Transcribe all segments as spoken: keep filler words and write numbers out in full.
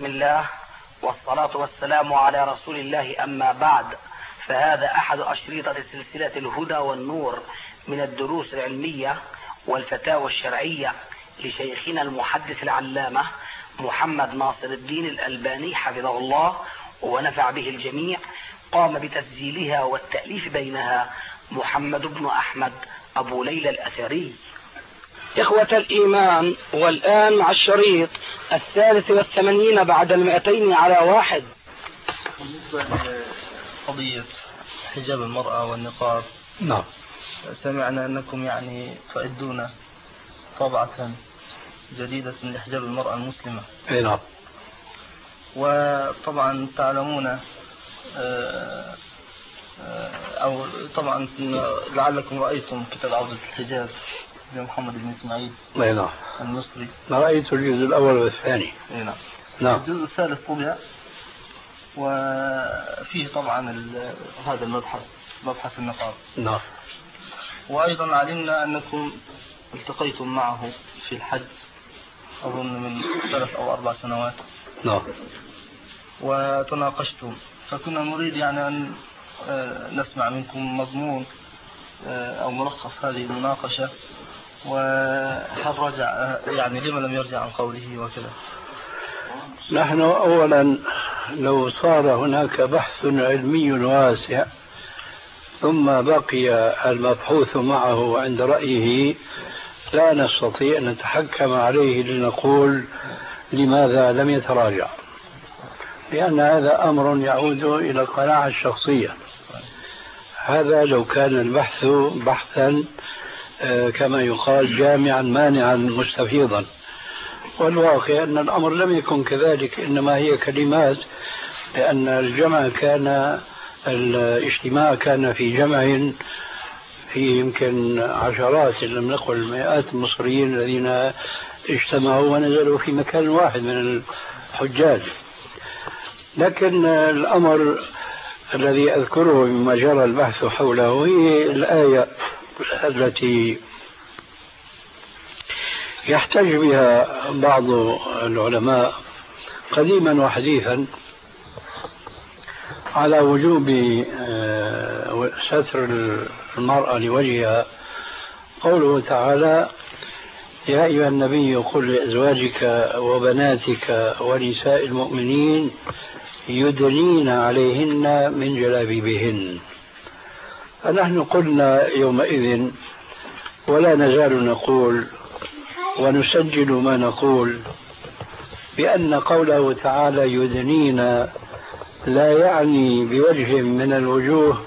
بسم الله والصلاة والسلام على رسول الله، أما بعد، فهذا أحد أشريطة سلسلة الهدى والنور من الدروس العلمية والفتاوى الشرعية لشيخنا المحدث العلامة محمد ناصر الدين الألباني حفظه الله ونفع به الجميع. قام بتسجيلها والتأليف بينها محمد بن أحمد أبو ليلى الأثري. إخوة الإيمان، والآن مع الشريط الثالث والثمانين بعد المئتين على واحد. بالنسبة لقضية حجاب المرأة والنقاب، نعم، سمعنا أنكم يعني تعدون طبعة جديدة لحجاب المرأة المسلمة. نعم. وطبعا تعلمون أو طبعا لعلكم رأيتم كتاب عودة الحجاب لمحمد بن إسماعيل نعم المصري. رأيت الجزء الأول والثاني. نعم. نعم. الجزء الثالث طبع، وفيه طبعا هذا المبحث، مبحث النقاب. نعم. وأيضا علمنا أنكم التقيتم معه في الحج أظن من ثلاث أو أربع سنوات. نعم. وتناقشتم، فكنا نريد يعني أن نسمع منكم مضمون أو ملخص هذه المناقشة، وهل رجع يعني لما لم يرجع عن قوله وكذا. نحن أولا لو صار هناك بحث علمي واسع ثم بقي المبحوث معه عند رأيه لا نستطيع أن نتحكم عليه لنقول لماذا لم يتراجع، لأن هذا أمر يعود إلى القناعة الشخصية. هذا لو كان البحث بحثا كما يقال جامعا مانعا مستفيضا، والواقع أن الأمر لم يكن كذلك، إنما هي كلمات، لأن الجمع كان الاجتماع كان في جمع في يمكن عشرات إن لم نقل مئات المصريين الذين اجتمعوا ونزلوا في مكان واحد من الحجاج. لكن الأمر الذي أذكره مما جرى البحث حوله هي الآية التي يحتج بها بعض العلماء قديما وحديثا على وجوب ستر المرأة لوجهها. قوله تعالى: يا أيها النبي قل لأزواجك وبناتك ونساء المؤمنين يدنين عليهن من جلابيبهن. فنحن قلنا يومئذ ولا نزال نقول ونسجل ما نقول بأن قوله تعالى يدنين لا يعني بوجه من الوجوه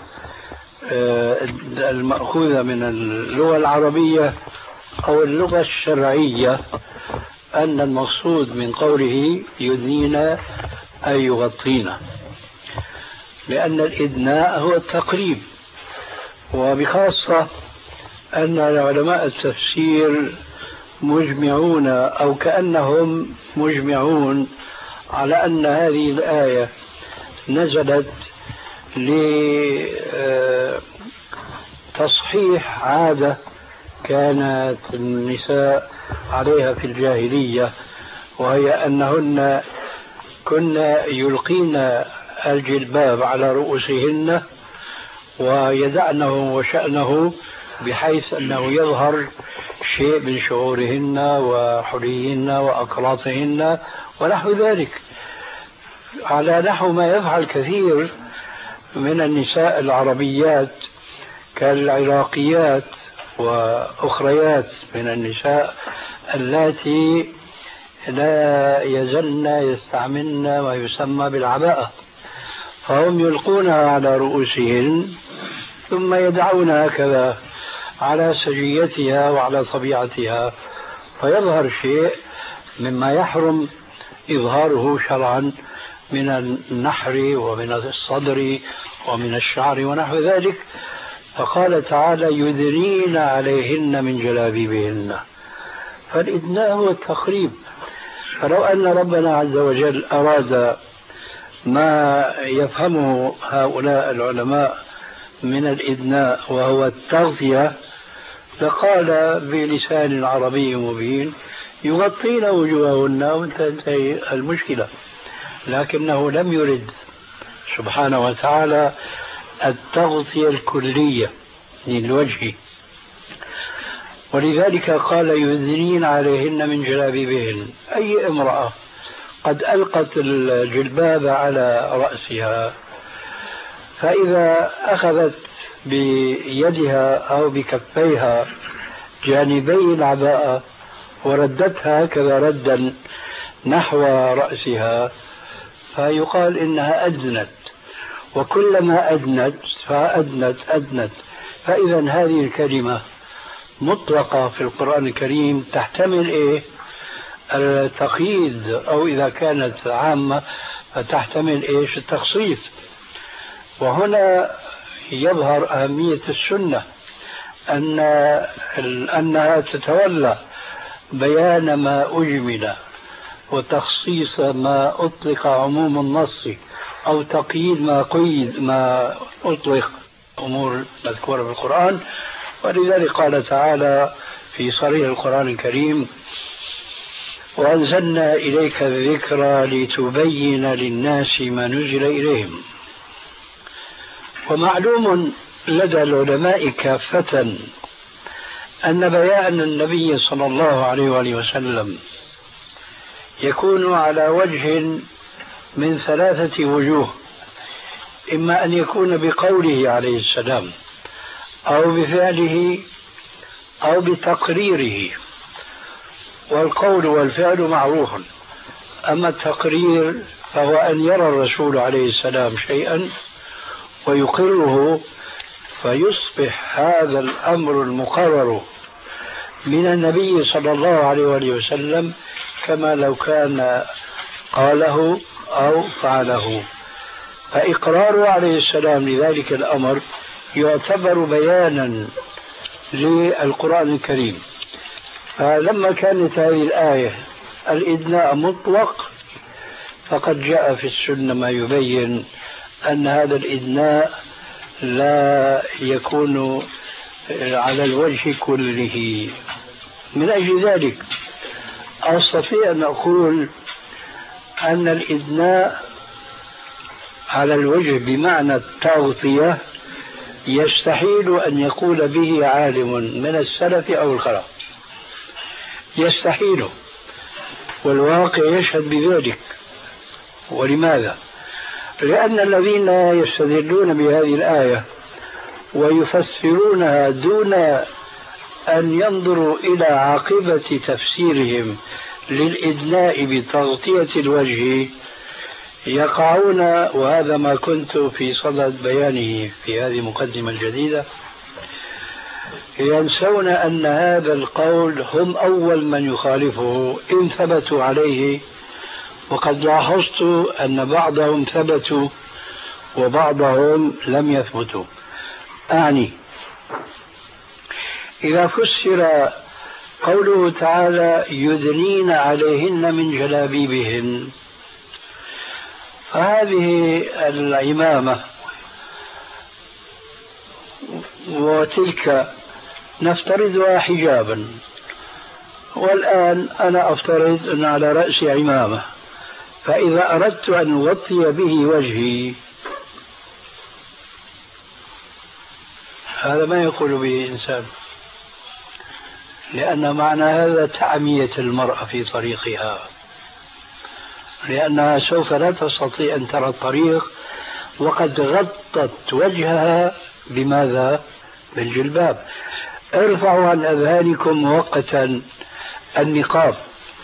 المأخوذة من اللغة العربية أو اللغة الشرعية أن المقصود من قوله يدنين أي يغطين، لأن الإدناء هو التقريب. وبخاصة أن علماء التفسير مجمعون أو كأنهم مجمعون على أن هذه الآية نزلت لتصحيح عادة كانت النساء عليها في الجاهلية، وهي أنهن كنا يلقين الجلباب على رؤوسهن ويدعنه وشأنه بحيث أنه يظهر شيء من شعورهن وحليهن وأقراطهن ونحو ذلك، على نحو ما يفعل كثير من النساء العربيات كالعراقيات وأخريات من النساء اللاتي لا يزلن يستعملن ما يسمى بالعباءة، فهم يلقونها على رؤوسهن ثم يدعونها هكذا على سجيتها وعلى طبيعتها، فيظهر شيء مما يحرم إظهاره شرعا من النحر ومن الصدر ومن الشعر ونحو ذلك. فقال تعالى يدنين عليهن من جلابيبهن، فالإدناء هو التقريب. فلو أن ربنا عز وجل أراد ما يفهمه هؤلاء العلماء من الإدناء وهو التغطية لقال بلسان عربي مبين يغطين وجوههن وتنتهي المشكلة. لكنه لم يرد سبحانه وتعالى التغطية الكلية للوجه، ولذلك قال يدنين عليهن من جلابيبهن. أي امرأة قد ألقت الجلباب على رأسها، فإذا أخذت بيدها أو بكفيها جانبي العباءة وردتها هكذا ردا نحو رأسها فيقال إنها أدنت، وكلما أدنت فأدنت أدنت. فإذا هذه الكلمة مطلقة في القرآن الكريم تحتمل إيه؟ التقييد، أو إذا كانت عامة فتحتمل إيش؟ التخصيص. وهنا يظهر أهمية السنة، أن أنها تتولى بيان ما أجمل وتخصيص ما أطلق عموم النص، أو تقييد ما قيد ما أطلق أمور مذكورة في القرآن. ولذلك قال تعالى في صريح القرآن الكريم: وأنزلنا إليك الذكر لتبين للناس ما نزل إليهم. ومعلوم لدى العلماء كافة أن بيان النبي صلى الله عليه وآله وسلم يكون على وجه من ثلاثة وجوه: إما أن يكون بقوله عليه السلام، أو بفعله، أو بتقريره. والقول والفعل معروف، أما التقرير فهو أن يرى الرسول عليه السلام شيئا ويقره، فيصبح هذا الأمر المقرر من النبي صلى الله عليه وآله وسلم كما لو كان قاله أو فعله. فإقراره عليه السلام لذلك الأمر يعتبر بيانا للقرآن الكريم. فلما كانت هذه الآية الإدناء مطلق، فقد جاء في السنة ما يبين أن هذا الإدناء لا يكون على الوجه كله. من أجل ذلك أستطيع أن أقول أن الإدناء على الوجه بمعنى التغطية يستحيل أن يقول به عالم من السلف أو الخلف، يستحيل، والواقع يشهد بذلك. ولماذا؟ لأن الذين يستدلون بهذه الآية ويفسرونها دون أن ينظروا إلى عاقبة تفسيرهم للإدناء بتغطية الوجه يقعون، وهذا ما كنت في صدد بيانه في هذه المقدمة الجديدة، ينسون أن هذا القول هم أول من يخالفه إن ثبتوا عليه. وقد لاحظت أن بعضهم ثبتوا وبعضهم لم يثبتوا. أعني إذا فسر قوله تعالى يدنين عليهن من جلابيبهن، فهذه العمامة وتلك نفترضها حجابا، والآن أنا أفترض أن على رأسي عمامة، فإذا أردت أن أغطي به وجهي هذا ما يقول به إنسان، لأن معنى هذا تعمية المرأة في طريقها، لأنها سوف لا تستطيع أن ترى الطريق وقد غطت وجهها بماذا؟ بالجلباب. ارفعوا عن أذهانكم مؤقتا النقاب،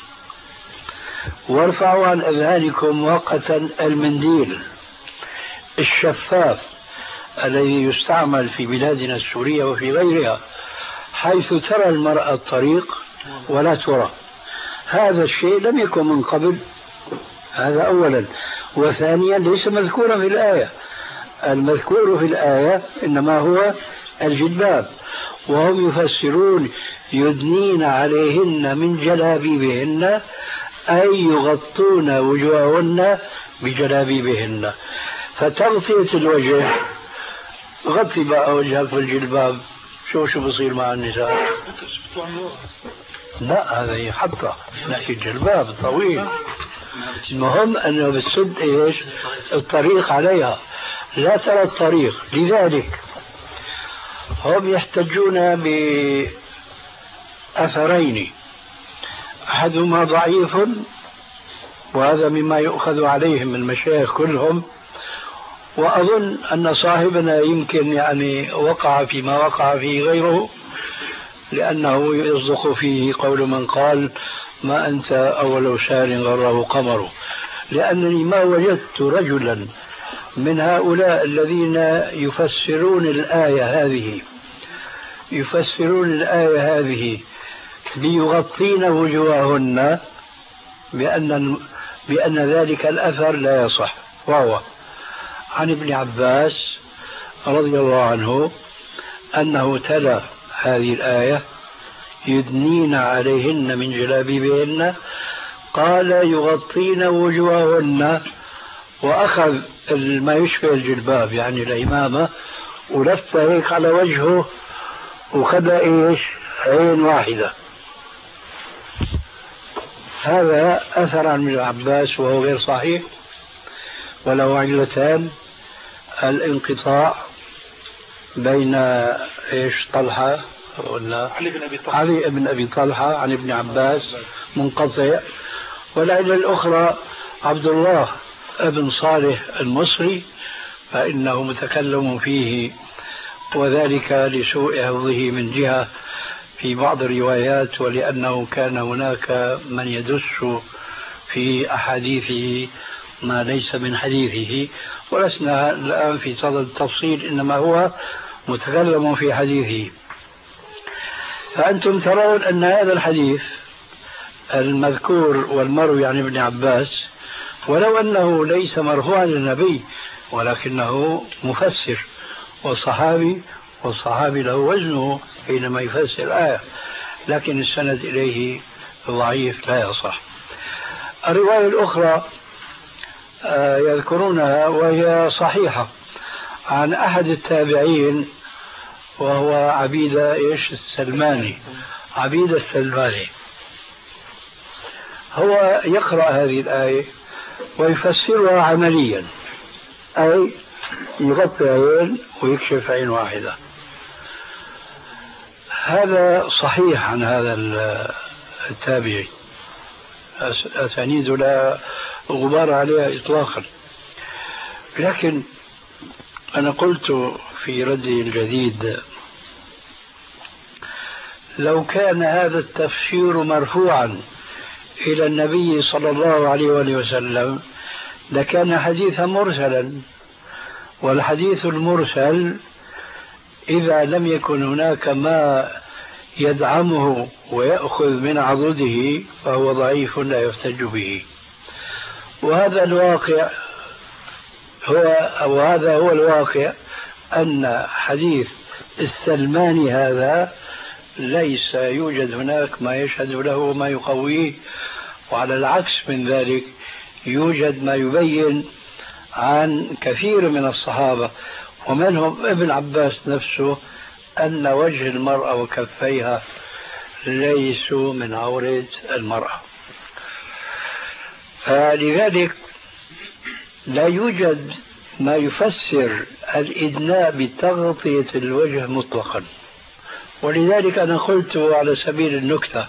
وارفعوا عن أذهانكم مؤقتا المنديل الشفاف الذي يستعمل في بلادنا السورية وفي غيرها، حيث ترى المرأة الطريق ولا ترى. هذا الشيء لم يكن من قبل، هذا أولا. وثانيا ليس مذكورا في الآية، المذكور في الآية إنما هو الجلباب، وهم يفسرون يدنين عليهن من جلابيبهن أي يغطون وجوههن بجلابيبهن. فتغطية الوجه، غطي بقى وجهك في الجلباب، شو شو بصير مع النساء؟ لا هذا يحطها نحكي الجلباب طويل. المهم أنه بتسد إيش الطريق عليها، لا ترى الطريق. لذلك هم يحتجون بأثرين، أحدهما ضعيف وهذا مما يؤخذ عليهم من المشايخ كلهم، وأظن أن صاحبنا يمكن يعني وقع فيما وقع فيه غيره، لأنه يصدق فيه قول من قال ما أنت أول شهر غره قمر، لأنني ما وجدت رجلا من هؤلاء الذين يفسرون الآية هذه يفسرون الآية هذه ليغطين وجوههن بأن بأن ذلك الأثر لا يصح، وهو عن ابن عباس رضي الله عنه أنه تلا هذه الآية يدنين عليهن من جلابيبهن، قال يغطين وجوههن، وأخذ ما يشبه الجلباب يعني العمامة ولف هيك على وجهه وخذ إيش عين واحدة. هذا أثر عن ابن عباس وهو غير صحيح، وله علتان: الانقطاع بين إيش طلحة ولا علي بن أبي طلحة علي بن أبي طلحة عن ابن عباس منقطع، والعلة الأخرى عبد الله ابن صالح المصري فإنه متكلم فيه، وذلك لسوء حفظه من جهة في بعض الروايات، ولأنه كان هناك من يدس في أحاديثه ما ليس من حديثه، ولسنا الآن في صدد التفصيل، إنما هو متكلم في حديثه. فأنتم ترون أن هذا الحديث المذكور والمروي عن ابن عباس ولو أنه ليس مرفوعا للنبي ولكنه مفسر وصحابي، والصحابي له وزنه حينما يفسر الآية، لكن السند إليه ضعيف لا يصح. الرواية الأخرى يذكرونها وهي صحيحة عن أحد التابعين وهو عبيدة إيش السلماني عبيدة السلماني، هو يقرأ هذه الآية ويفسرها عمليا، أي يغطي عين ويكشف عين واحدة. هذا صحيح عن هذا التابعي، أسانيد لا غبار عليها إطلاقا. لكن أنا قلت في ردي الجديد لو كان هذا التفسير مرفوعا إلى النبي صلى الله عليه وآله وسلم لكان حديثا مرسلا، والحديث المرسل إذا لم يكن هناك ما يدعمه ويأخذ من عضده فهو ضعيف لا يحتج به. وهذا الواقع هو أو هذا هو الواقع أن حديث السلماني هذا ليس يوجد هناك ما يشهد له وما يقويه، وعلى العكس من ذلك يوجد ما يبين عن كثير من الصحابة ومنهم ابن عباس نفسه أن وجه المرأة وكفيها ليسوا من عورة المرأة. فلذلك لا يوجد ما يفسر الإدناء بتغطية الوجه مطلقا. ولذلك أنا قلت على سبيل النكتة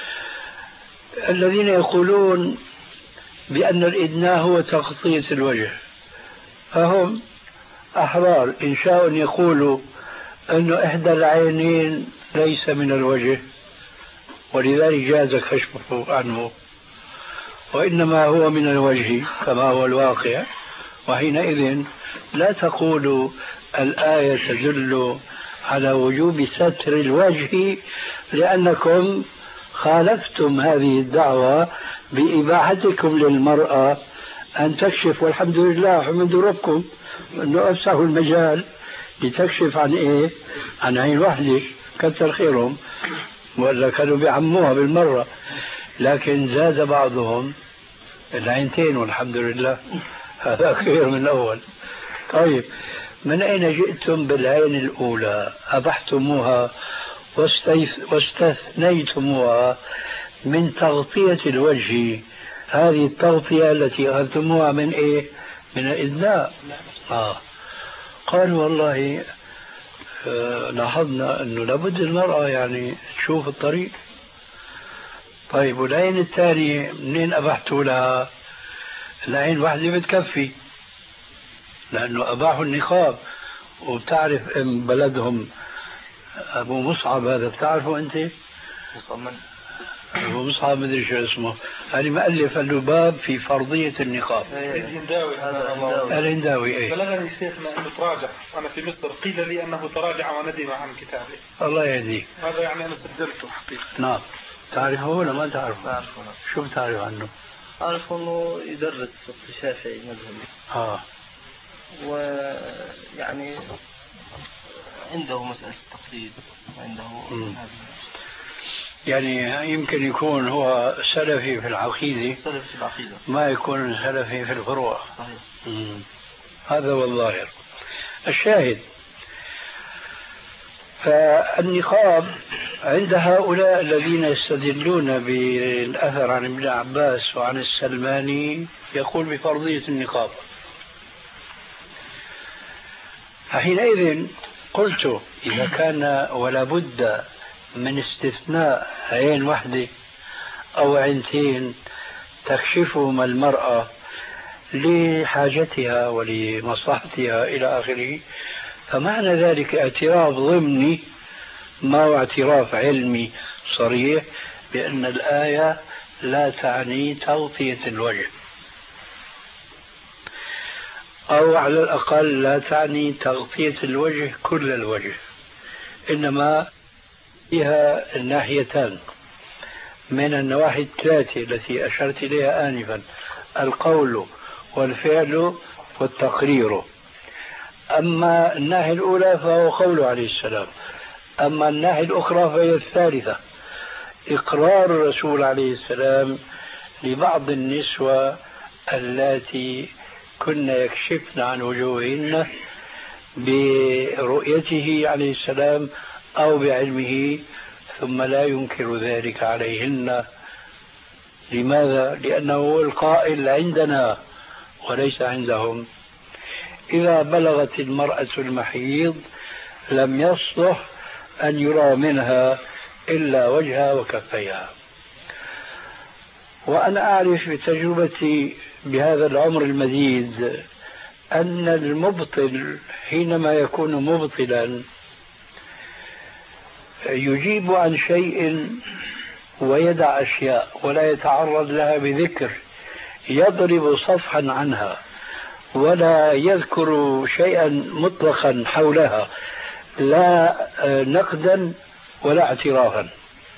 الذين يقولون بأن الإدناء هو تغطية الوجه فهم أحرار إن شاءوا أن يقولوا أن إحدى العينين ليس من الوجه ولذلك جاز كشفه عنه، وإنما هو من الوجه كما هو الواقع، وحينئذ لا تقولوا الآية تدل على وجوب ستر الوجه لأنكم خالفتم هذه الدعوة بإباحتكم للمرأة أن تكشف، والحمد لله حمد ربكم أنه أفسحوا المجال لتكشف عن إيه؟ عن عين واحدة، كتر خيرهم، ولا كانوا بيعموها بالمرة، لكن زاد بعضهم العينتين والحمد لله، هذا خير من الأول. طيب من أين جئتم بالعين الأولى؟ أبحتموها واستثنيتموها من تغطية الوجه، هذه التغطية التي أخذتموها من إيه؟ من الإدناء. آه. قالوا والله آه لاحظنا أنه لابد المرأة يعني تشوف الطريق. طيب والعين الثانية منين أبحتوا لها؟ العين واحدة بتكفي، لأنه أباحوا النقاب. وبتعرف ام بلدهم أبو مصعب هذا، بتعرفه أنت؟ مصعب من؟ أبو مصعب مدري شو اسمه، يعني مؤلف له باب في فرضية النقاب. الهنداوي هذا الهنداوي. ايه بلغني شيخنا أنه تراجع، أنا في مصر قيل لي أنه تراجع وندم عن كتابه. الله يهديه. هذا يعني أنا سجلته حقيقة. نعم. تعرفه ولا ما تعرفه؟ أعرفه. شو بتعرف عنه؟ أعرف أنه يدرس في الشافعي مذهبي. آه. ويعني عنده مسألة التقليد، عنده يعني يمكن يكون هو سلفي في العقيدة، سلفي في العقيدة، ما يكون سلفي في الفروع. صحيح. مم. هذا هو الظاهر. الشاهد، فالنقاب عند هؤلاء الذين يستدلون بالأثر عن ابن عباس وعن السلماني يقول بفرضية النقاب. فحينئذ قلت إذا كان ولا بد من استثناء عين واحدة أو عينتين تكشفهما المرأة لحاجتها ولمصلحتها إلى آخره، فمعنى ذلك اعتراف ضمني ما هو اعتراف علمي صريح بأن الآية لا تعني تغطية الوجه، أو على الأقل لا تعني تغطية الوجه كل الوجه، إنما فيها الناحيتان من النواحي الثلاثة التي أشرت إليها آنفا: القول والفعل والتقرير. أما الناحية الأولى فهو قوله عليه السلام، أما الناحية الأخرى فهي الثالثة: إقرار الرسول عليه السلام لبعض النسوة اللاتي كن يكشفن عن وجوههن برؤيته عليه السلام أو بعلمه، ثم لا ينكر ذلك عليهن. لماذا؟ لأنه هو القائل عندنا وليس عندهم. إذا بلغت المرأة المحيض لم يصلح أن يرى منها إلا وجهها وكفيها. وأنا أعرف بتجربتي بهذا العمر المديد أن المبطل حينما يكون مبطلا يجيب عن شيء ويدع أشياء ولا يتعرض لها بذكر، يضرب صفحا عنها ولا يذكر شيئا مطلقا حولها، لا نقدا ولا اعترافا.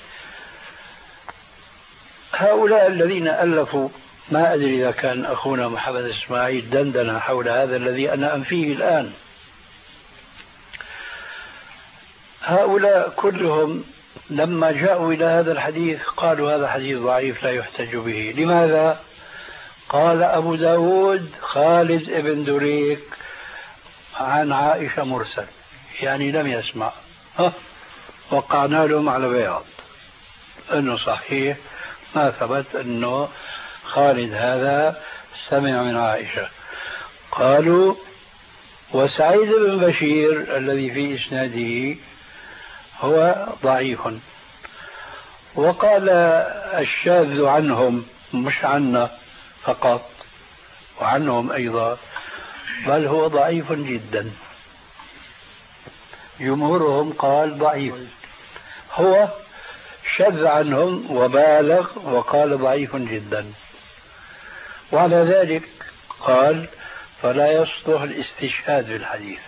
هؤلاء الذين ألفوا، ما أدري إذا كان أخونا محمد إسماعيل دندن حول هذا الذي أنا أنفيه الآن، هؤلاء كلهم لما جاءوا إلى هذا الحديث قالوا هذا حديث ضعيف لا يحتج به. لماذا؟ قال أبو داود خالد ابن دريك عن عائشة مرسل، يعني لم يسمع. ها وقعنا لهم على بياض أنه صحيح ما ثبت أنه خالد هذا سمع من عائشة. قالوا وسعيد بن بشير الذي في إسناده هو ضعيف. وقال الشاذ عنهم، مش عنا فقط، وعنهم أيضا، بل هو ضعيف جدا. جمهورهم قال ضعيف، هو شذ عنهم وبالغ وقال ضعيف جدا. وعلى ذلك قال فلا يصلح الاستشهاد بالحديث.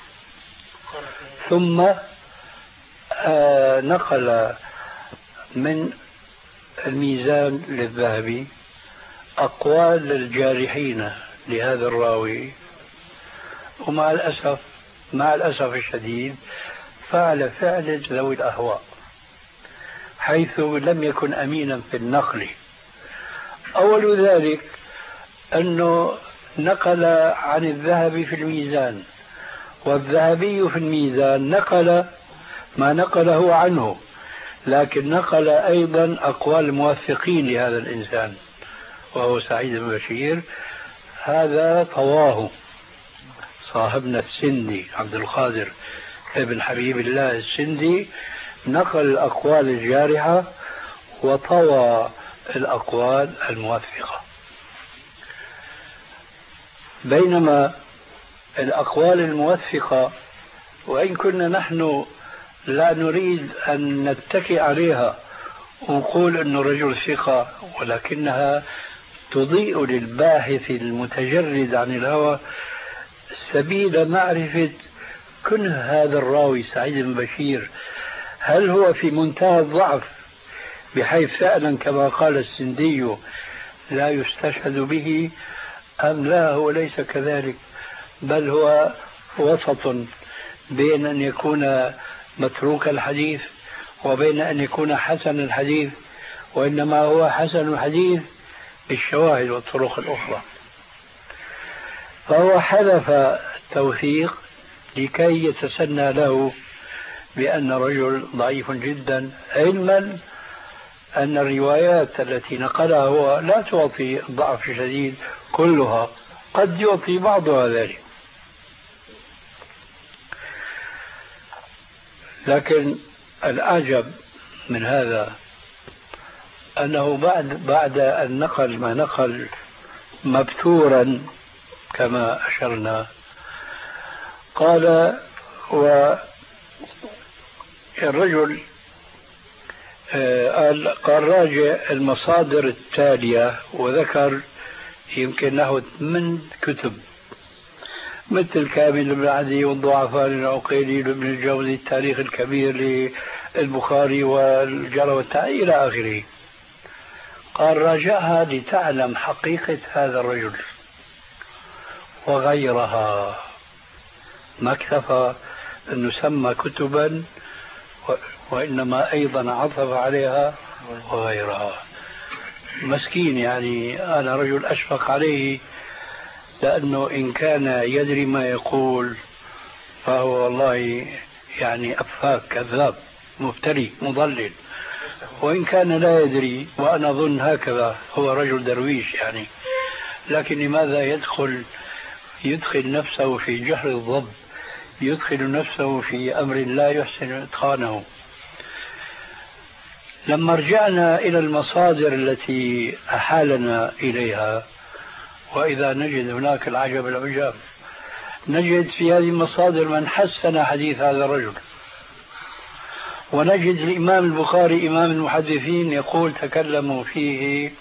ثم آه نقل من الميزان للذهبي أقوال الجارحين لهذا الراوي، ومع الأسف مع الأسف الشديد فعل فعل ذوي الأهواء، حيث لم يكن أمينا في النقل. أول ذلك أنه نقل عن الذهبي في الميزان، والذهبي في الميزان نقل ما نقله عنه، لكن نقل أيضا أقوال الموثقين لهذا الإنسان وهو سعيد بن بشير. هذا طواه صاحبنا السندي عبد القادر ابن حبيب الله السندي، نقل الأقوال الجارحة وطوى الأقوال الموثقة. بينما الأقوال الموثقة وإن كنا نحن لا نريد أن نتكئ عليها ونقول أنه رجل ثقة، ولكنها تضيء للباحث المتجرد عن الهوى سبيل معرفة كنه هذا الراوي سعيد بن بشير، هل هو في منتهى الضعف بحيث فعلا كما قال السندي لا يستشهد به، أم لا هو ليس كذلك، بل هو وسط بين أن يكون متروك الحديث وبين أن يكون حسن الحديث، وإنما هو حسن الحديث بالشواهد والطرق الأخرى. فهو حذف التوثيق لكي يتسنى له بأن رجل ضعيف جدا، علما أن الروايات التي نقلها هو لا تعطي ضعف شديد كلها، قد يعطي بعضها ذلك. لكن الأعجب من هذا أنه بعد بعد أن نقل ما نقل مبتورا كما أشرنا، قال والرجل قال قال راجع المصادر التالية، وذكر يمكن نحو من كتب مثل كامل بن عدي والضعفاء للعقيلي لابن الجوزي، التاريخ الكبير للبخاري والجرى والتعديل إلى آخره. قال راجعها لتعلم حقيقة هذا الرجل وغيرها، ما اكتفى أن نسمى كتبا وإنما أيضا عطف عليها وغيرها. مسكين يعني، أنا رجل أشفق عليه، لأنه إن كان يدري ما يقول فهو والله يعني أفاك كذاب مفتري مضلل، وإن كان لا يدري وأنا أظن هكذا هو رجل درويش يعني، لكن لماذا يدخل يدخل نفسه في جهر الضب، يدخل نفسه في أمر لا يحسن إتقانه. لما رجعنا إلى المصادر التي أحالنا إليها، وإذا نجد هناك العجب العجاب، نجد في هذه المصادر من حسن حديث هذا الرجل، ونجد الإمام البخاري إمام المحدثين يقول تكلموا فيه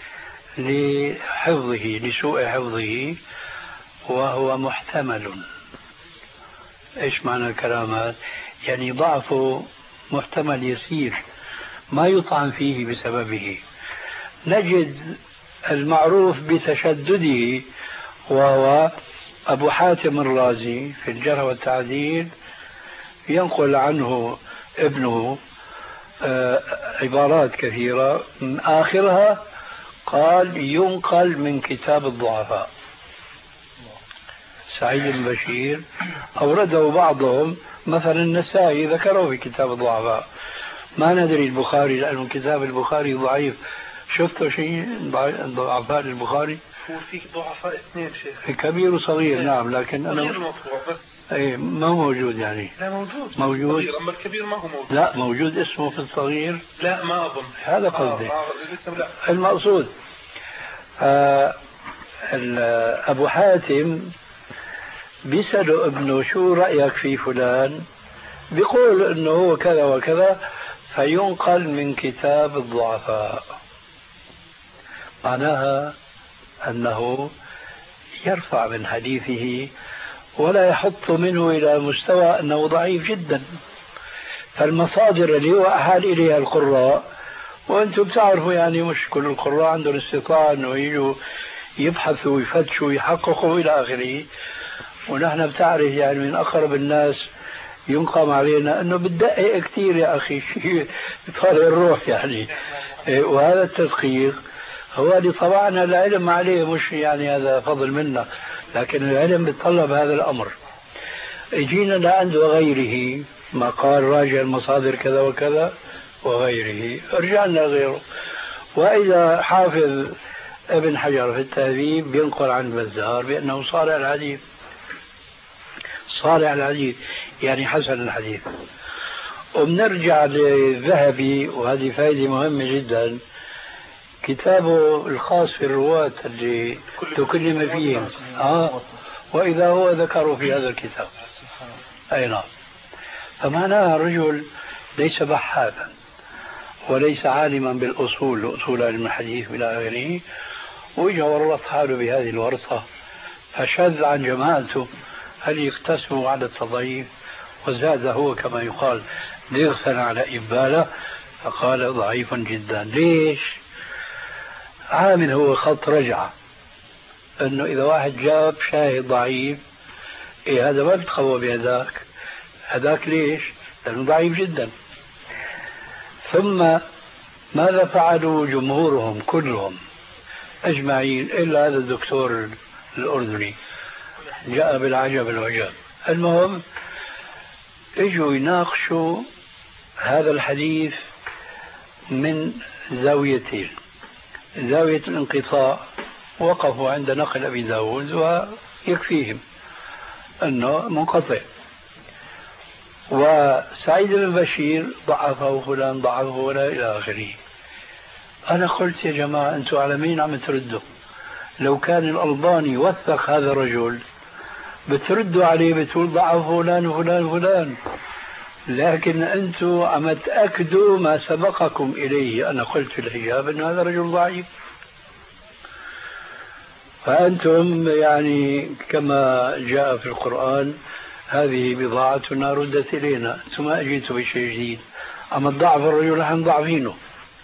لحفظه لسوء حفظه وهو محتمل. إيش معنى الكلام هذا؟ يعني ضعفه محتمل يسير ما يطعن فيه بسببه. نجد المعروف بتشدده وهو أبو حاتم الرازي في الجرح والتعديل، ينقل عنه ابنه عبارات كثيرة، آخرها قال ينقل من كتاب الضعفاء. سعيد بن بشير أورده بعضهم، مثلا النسائي ذكره في كتاب الضعفاء، ما ندري البخاري لأنه كتاب البخاري ضعيف. شفتوا شيء ضعفاء البخاري؟ هو في ضعفاء اثنين شيخ، كبير وصغير. نعم، لكن أنا غير مطبوع بس. ايه ما هو موجود يعني. لا موجود موجود الصغير، اما الكبير ما هو موجود. لا موجود اسمه في الصغير. لا ما اظن هذا قصدي. آه آه لا. المقصود آه ابو حاتم بيسأله ابنه شو رأيك في فلان، بيقول انه هو كذا وكذا، فينقل من كتاب الضعفاء. معناها انه يرفع من حديثه ولا يحط منه إلى مستوى أنه ضعيف جدا. فالمصادر اللي هو أحال إليها القراء، وأنتم بتعرفوا يعني مش كل القراء عندهم استطاعة أنه يجوا يبحثوا ويفتشوا ويحققوا إلى آخره، ونحن بتعرف يعني من أقرب الناس ينقم علينا أنه بتدقق كثير يا أخي شيء طالع الروح يعني. وهذا التدقيق هو اللي طبعنا العلم عليه، مش يعني هذا فضل منا، لكن العلم بيتطلب هذا الأمر. جينا لعند وغيره ما قال راجع المصادر كذا وكذا وغيره، رجعنا غيره. وإذا حافظ ابن حجر في التهذيب بينقل عن البزار بأنه صارع الحديث، صارع الحديث يعني حسن الحديث. وبنرجع للذهبي، وهذه فائدة مهمة جدا، كتابه الخاص في الرواة اللي تكلم فيهم آه وإذا هو ذكره في هذا الكتاب. أي نعم. فمعناها الرجل ليس بحاثا وليس عالما بالأصول، أصول علم الحديث إلى آخره، وإجا ورط حاله بهذه الورطة فشذ عن جماعته، هل يقتسموا على التضعيف، وزاد هو كما يقال ضغثا على إبالة، فقال ضعيف جدا. ليش؟ عامل هو خط رجعة، أنه إذا واحد جاب شاهد ضعيف إيه هذا ما بتقوى بهذاك، هذاك ليش؟ لأنه ضعيف جدا. ثم ماذا فعلوا جمهورهم كلهم أجمعين إلا هذا الدكتور الأردني جاء بالعجب العجاب. المهم اجوا يناقشوا هذا الحديث من زاويتين: زاوية الانقطاع، وقفوا عند نقل أبي داود ويكفيهم أنه منقطع، وسعيد بن بشير ضعفه فلان ضعفه فلان إلى آخره. أنا قلت يا جماعة أنتم على مين عم تردوا؟ لو كان الألباني وثق هذا الرجل بتردوا عليه بتقول ضعف فلان وفلان وفلان، لكن أنتم عم تأكدوا ما سبقكم إليه. أنا قلت في الحجاب أن هذا رجل ضعيف، فأنتم يعني كما جاء في القرآن هذه بضاعتنا ردت إلينا، ثم أجيتوا بشيء جديد أما الضعف الرجل نحن ضعفينه.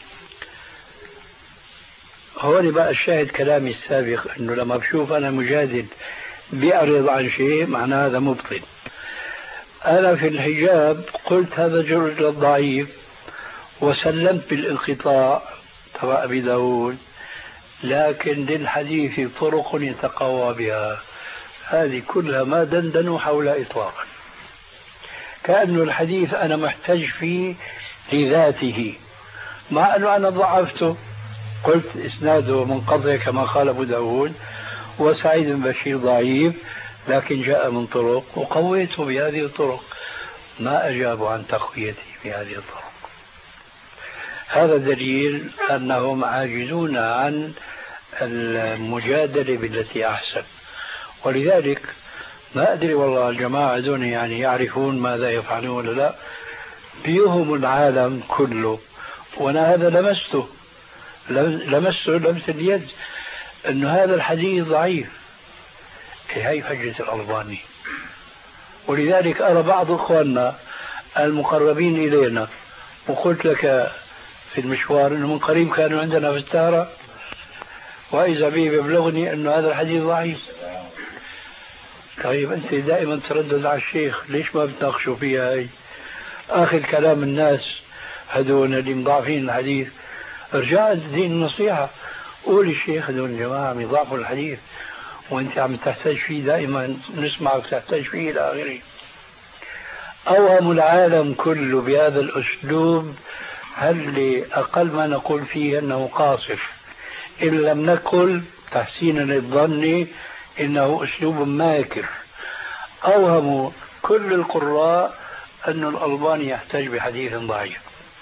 هون بقى الشاهد كلامي السابق، أنه لما بشوف أنا مجادل بيعرض عن شيء معناه هذا مبطل. أنا في الحجاب قلت هذا جرج الضعيف وسلمت بالانقطاع تبع أبي داود، لكن للحديث طرق يتقوى بها. هذه كلها ما دندنوا حول إطلاقا، كأنه الحديث أنا محتاج فيه لذاته، مع أنه أنا ضعفته، قلت إسناده منقطع كما قال أبو داود، وسعيد بن بشير ضعيف لكن جاء من طرق وقويته بهذه الطرق، ما أجابوا عن تقويته بهذه الطرق. هذا دليل أنهم عاجزون عن المجادلة بالتي أحسن. ولذلك ما أدري والله الجماعة دون يعني يعرفون ماذا يفعلون ولا لا، بيهم العالم كله، وأنا هذا لمسته لمسته لمس اليد أنه هذا الحديث ضعيف. هي حجة الألباني. ولذلك أرى بعض إخواننا المقربين إلينا، وقلت لك في المشوار أنه من قريب كانوا عندنا في التارة، وإذا بي يبلغني أنه هذا الحديث ضعيف. طيب أنت دائما تردد على الشيخ، ليش ما بتناقشوا فيها؟ هاي آخر كلام الناس هدول اللي مضاعفين الحديث، رجاء دين النصيحة، قول الشيخ هدول الجماعة عم يضاعفوا الحديث وانت عم تحتاج فيه، دائما نسمعك تحتاج فيه إلى آخره. أوهم العالم كله بهذا الأسلوب، هل أقل ما نقول فيه أنه قاصر، إن لم نقل تحسينا للظن إنه أسلوب ماكر. أوهموا كل القراء أن الألباني يحتاج بحديث ضعيف،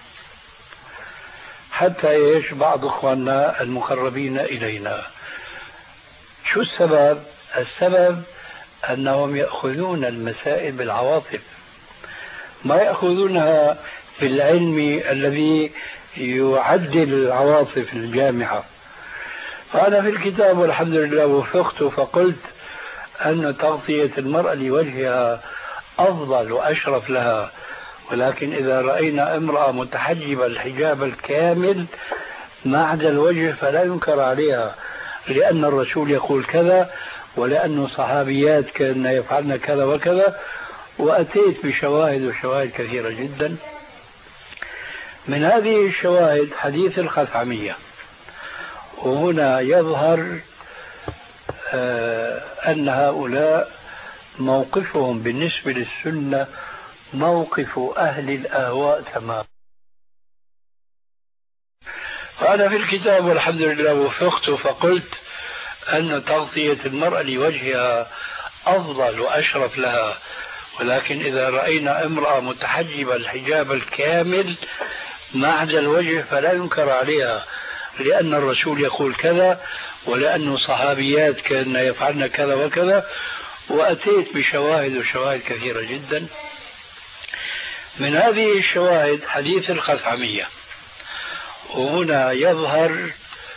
حتى يعيش بعض إخواننا المقربين إلينا. شو السبب؟ السبب أنهم يأخذون المسائل بالعواطف، ما يأخذونها في العلم الذي يعدل العواطف الجامعة. فأنا في الكتاب والحمد لله وفقت، فقلت أن تغطية المرأة لوجهها أفضل وأشرف لها، ولكن إذا رأينا امرأة متحجبة الحجاب الكامل ما عدا الوجه فلا ينكر عليها، لأن الرسول يقول كذا، ولأن صحابيات كان يفعلن كذا وكذا. وأتيت بشواهد وشواهد كثيرة جدا. من هذه الشواهد حديث الخثعمية، وهنا يظهر أن هؤلاء موقفهم بالنسبة للسنة موقف أهل الأهواء تماما. فأنا في الكتاب والحمد لله وفقت فقلت أن تغطية المرأة لوجهها أفضل وأشرف لها، ولكن إذا رأينا امرأة متحجبة الحجاب الكامل ما عدا الوجه فلا ينكر عليها، لأن الرسول يقول كذا ولأن صحابيات كان يفعلن كذا وكذا. وأتيت بشواهد وشواهد كثيرة جدا. من هذه الشواهد حديث الخثعمية، وهنا يظهر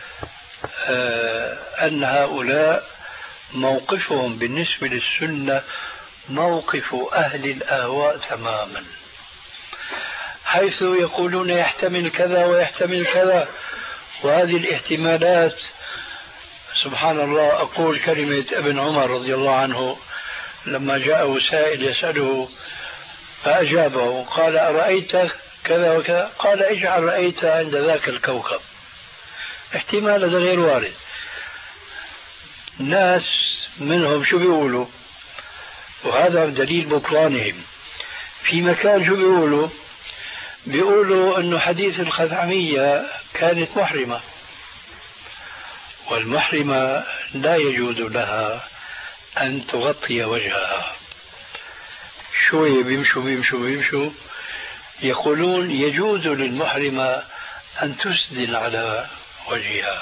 أن هؤلاء موقفهم بالنسبة للسنة موقف أهل الأهواء تماما، حيث يقولون يحتمل كذا ويحتمل كذا، وهذه الاحتمالات سبحان الله. أقول كلمة ابن عمر رضي الله عنه لما جاءه سائل يسأله فأجابه قال أرأيت كذا وكذا؟ قال اجعل رأيت عند ذاك الكوكب. احتمال هذا غير وارد. ناس منهم شو بيقولوا، وهذا دليل بطلانهم، في مكان شو بيقولوا بيقولوا أنه حديث الخثعمية كانت محرمة، والمحرمة لا يجوز لها أن تغطي وجهها. شوية بيمشوا بيمشوا بيمشوا يقولون يجوز للمحرمة أن تسدل على وجهها.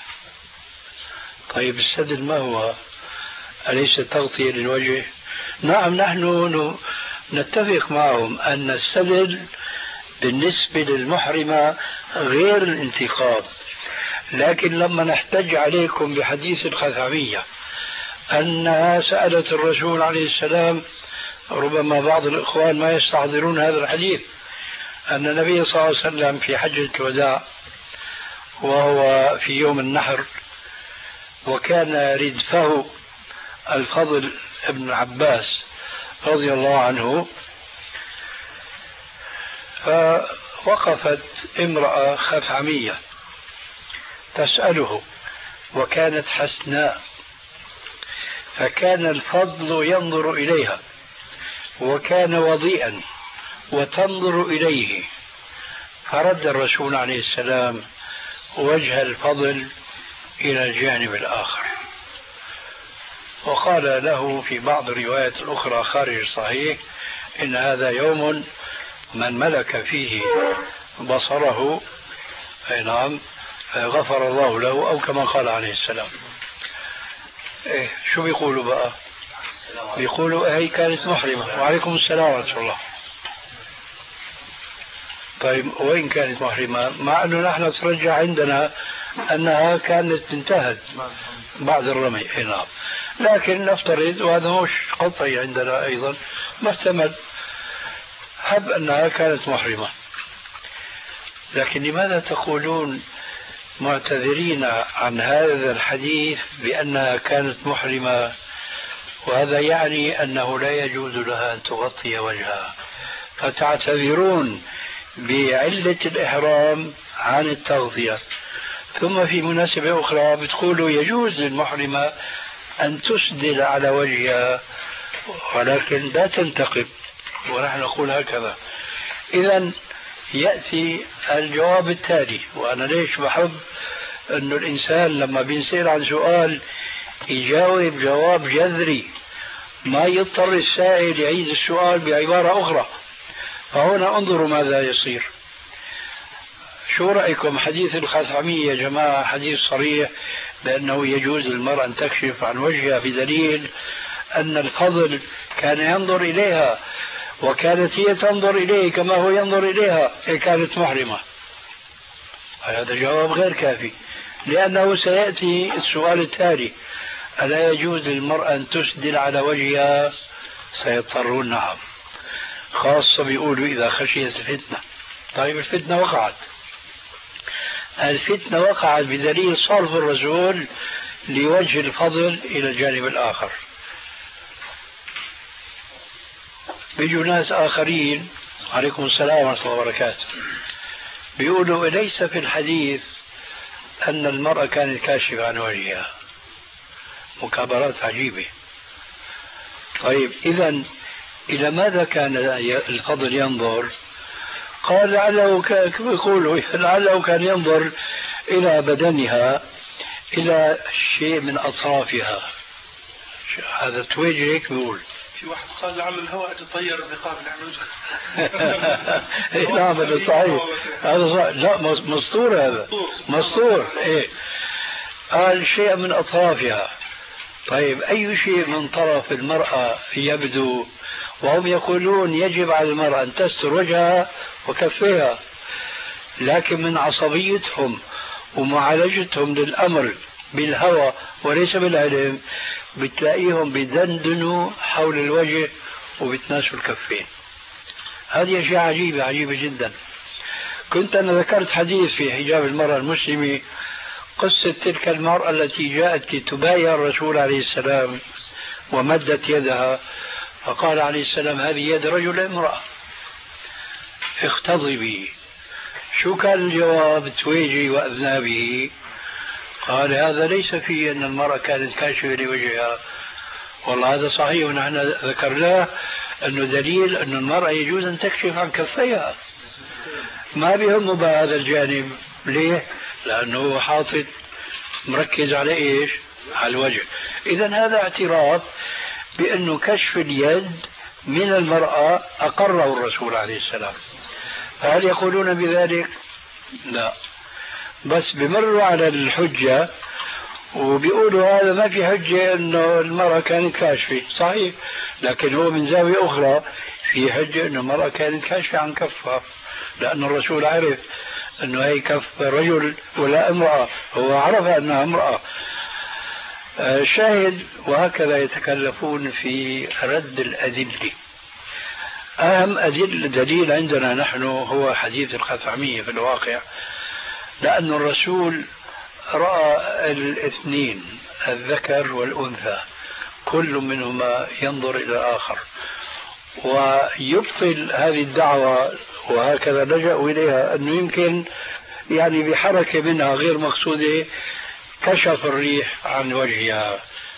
طيب السدل ما هو؟ أليس تغطية للوجه؟ نعم، نحن نتفق معهم أن السدل بالنسبة للمحرمة غير الانتقاب، لكن لما نحتج عليكم بحديث الخثعمية أنها سألت الرسول عليه السلام، ربما بعض الإخوان ما يستحضرون هذا الحديث، أن النبي صلى الله عليه وسلم في حجة الوداع وهو في يوم النحر وكان ردفه الفضل ابن عباس رضي الله عنه، فوقفت امرأة خثعمية تسأله وكانت حسناء، فكان الفضل ينظر إليها وكان وضيئا وتنظر إليه، فرد الرسول عليه السلام وجه الفضل إلى الجانب الآخر، وقال له في بعض الروايات الأخرى خارج الصحيح إن هذا يوم من ملك فيه بصره نعم غفر الله له، أو كما قال عليه السلام. إيه شو بيقولوا بقى؟ بيقولوا هي كانت محرمة. وعليكم السلام ورحمة الله. طيب وين كانت محرمة؟ مع أنه نحن ترجع عندنا أنها كانت انتهت بعد الرمي. نعم، لكن نفترض وهذا مش قطعي عندنا أيضا محتمل حب أنها كانت محرمة، لكن لماذا تقولون معتذرين عن هذا الحديث بأنها كانت محرمة، وهذا يعني أنه لا يجوز لها أن تغطي وجهها، فتعتذرون بعلة الإحرام عن التغطية، ثم في مناسبة أخرى بتقولوا يجوز للمحرمة أن تسدل على وجهها ولكن لا تنتقب، ونحن نقول هكذا. إذن يأتي الجواب التالي، وأنا ليش بحب أنه الإنسان لما بينسأل عن سؤال يجاوب جواب جذري، ما يضطر السائل يعيد السؤال بعبارة أخرى. فهنا انظروا ماذا يصير. شو رأيكم حديث الخثعمية يا جماعة؟ حديث صريح بأنه يجوز للمرأة أن تكشف عن وجهها بدليل أن الفضل كان ينظر إليها وكانت هي تنظر إليه كما هو ينظر إليها، هي كانت محرمة. هذا جواب غير كافي، لأنه سيأتي السؤال التالي: ألا يجوز للمرأة أن تسدل على وجهها؟ سيضطرون نعم، خاصة بيقولوا إذا خشيت الفتنة. طيب الفتنة وقعت، الفتنة وقعت بدليل صرف الرسول لوجه الفضل إلى الجانب الآخر. بيجوا ناس آخرين عليكم السلام ورحمة الله وبركاته بيقولوا ليس في الحديث أن المرأة كانت كاشفة عن وجهها. مكابرات عجيبة. طيب إذا إلى ماذا كان الفضل ينظر؟ قال لعله كما يقولوا لعله كان ينظر إلى بدنها، إلى شيء من أطرافها. هذا تويجي هيك بيقول. في واحد قال لعل الهواء تطير الرقاب نعم. نعم هذا صحيح، هذا صحيح. لا مسطور، هذا مسطور. إيه قال شيء من أطرافها. طيب أي شيء من طرف المرأة يبدو؟ وهم يقولون يجب على المرأة أن تستر وجهها وكفيها، لكن من عصبيتهم ومعالجتهم للأمر بالهوى وليس بالعلم بتلاقيهم بدندنوا حول الوجه وبتناسوا الكفين. هذه أشياء عجيبة عجيبة جدا. كنت أنا ذكرت حديث في حجاب المرأة المسلمة، قصة تلك المرأة التي جاءت لتبايع الرسول عليه السلام ومدت يدها، فقال عليه السلام هذه يد رجل امرأة اختضبي. شو كان الجواب تويجي وأذنابه؟ قال هذا ليس فيه أن المرأة كانت كاشفة لوجهها. والله هذا صحيح، ونحن ذكرناه أنه دليل أن المرأة يجوز أن تكشف عن كفيها، ما بهم بهذا الجانب. ليه؟ لأنه حاطط مركز على إيش؟ على الوجه. إذن هذا اعتراف بأنه كشف اليد من المرأة أقره الرسول عليه السلام. فهل يقولون بذلك؟ لا، بس بمروا على الحجة وبيقولوا هذا ما في حجة أنه المرأة كانت كاشفة. صحيح، لكن هو من زاوية أخرى في حجة أن المرأة كانت كاشفة عن كفها، لأن الرسول عرف أنه هي كف رجل ولا امرأة، هو عرف أنها امرأة. شاهد. وهكذا يتكلفون في رد الأدلة. أهم أدل دليل عندنا نحن هو حديث الخثعمية في الواقع، لأن الرسول رأى الاثنين الذكر والأنثى كل منهما ينظر إلى الآخر، ويبطل هذه الدعوة. وهكذا لجأوا إليها أنه يمكن يعني بحركة منها غير مقصودة كشف الريح عن وجهها.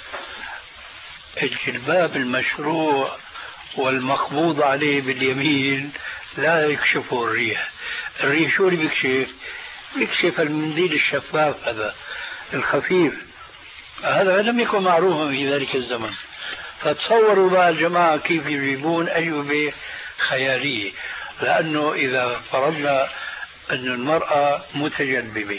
الجلباب المشروع والمقبوض عليه باليمين لا يكشفه الريح. الريح شو اللي بيكشف؟ يكشف المنديل الشفاف هذا الخفيف، هذا لم يكن معروفا في ذلك الزمن. فتصوروا بقى الجماعة كيف يجيبون أجوبة خيالية، لأنه إذا فرضنا أن المرأة متجلببة،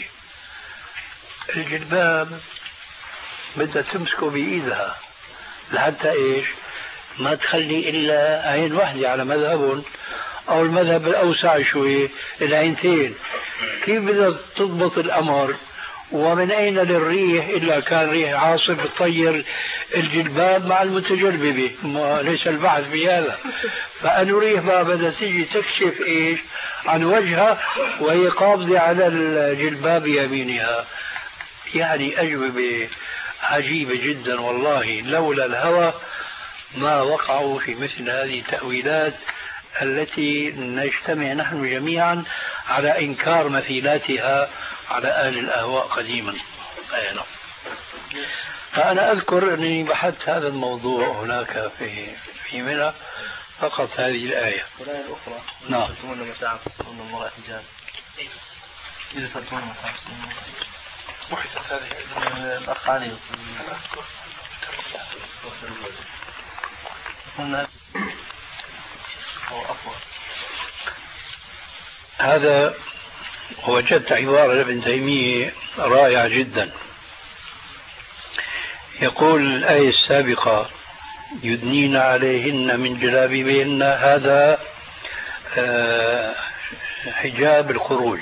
الجلباب بدها تمسكه بإيدها لحتى إيش؟ ما تخلي إلا عين واحدة على مذهبهم، أو المذهب الأوسع شوي العينتين. كيف بدها تضبط الأمر؟ ومن أين للريح إلا كان ريح عاصف تطير الجلباب مع المتجلببة؟ ليس البحث بهذا. فأنه ريح بقى بدها تيجي تكشف إيش؟ عن وجهها وهي قابضة على الجلباب يمينها. يعني أجوبة عجيبة جدا والله. لولا الهوى ما وقعوا في مثل هذه التأويلات التي نجتمع نحن جميعا على إنكار مثيلاتها على أهل الأهواء قديما. أينا. فأنا أذكر أنني بحثت هذا الموضوع هناك في في منى فقط هذه الآية. الآية الأخرى. نعم. سألتمون متاع فاسألون الله حجاب. إذا سألتمون متاع فاسألون الله حجاب. بحثت هذه الأخ علي. قلنا هو أفضل. هذا وجدت عبارة لابن تيمية رائعة جدا. يقول الآية السابقة يدنين عليهن من جلابيبهن، هذا حجاب الخروج.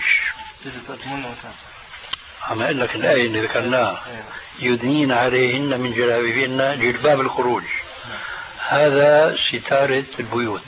عم أقول لك الآية اللي ذكرناها يدنين عليهن من جلابيبهن جلباب الخروج، هذا ستارة البيوت.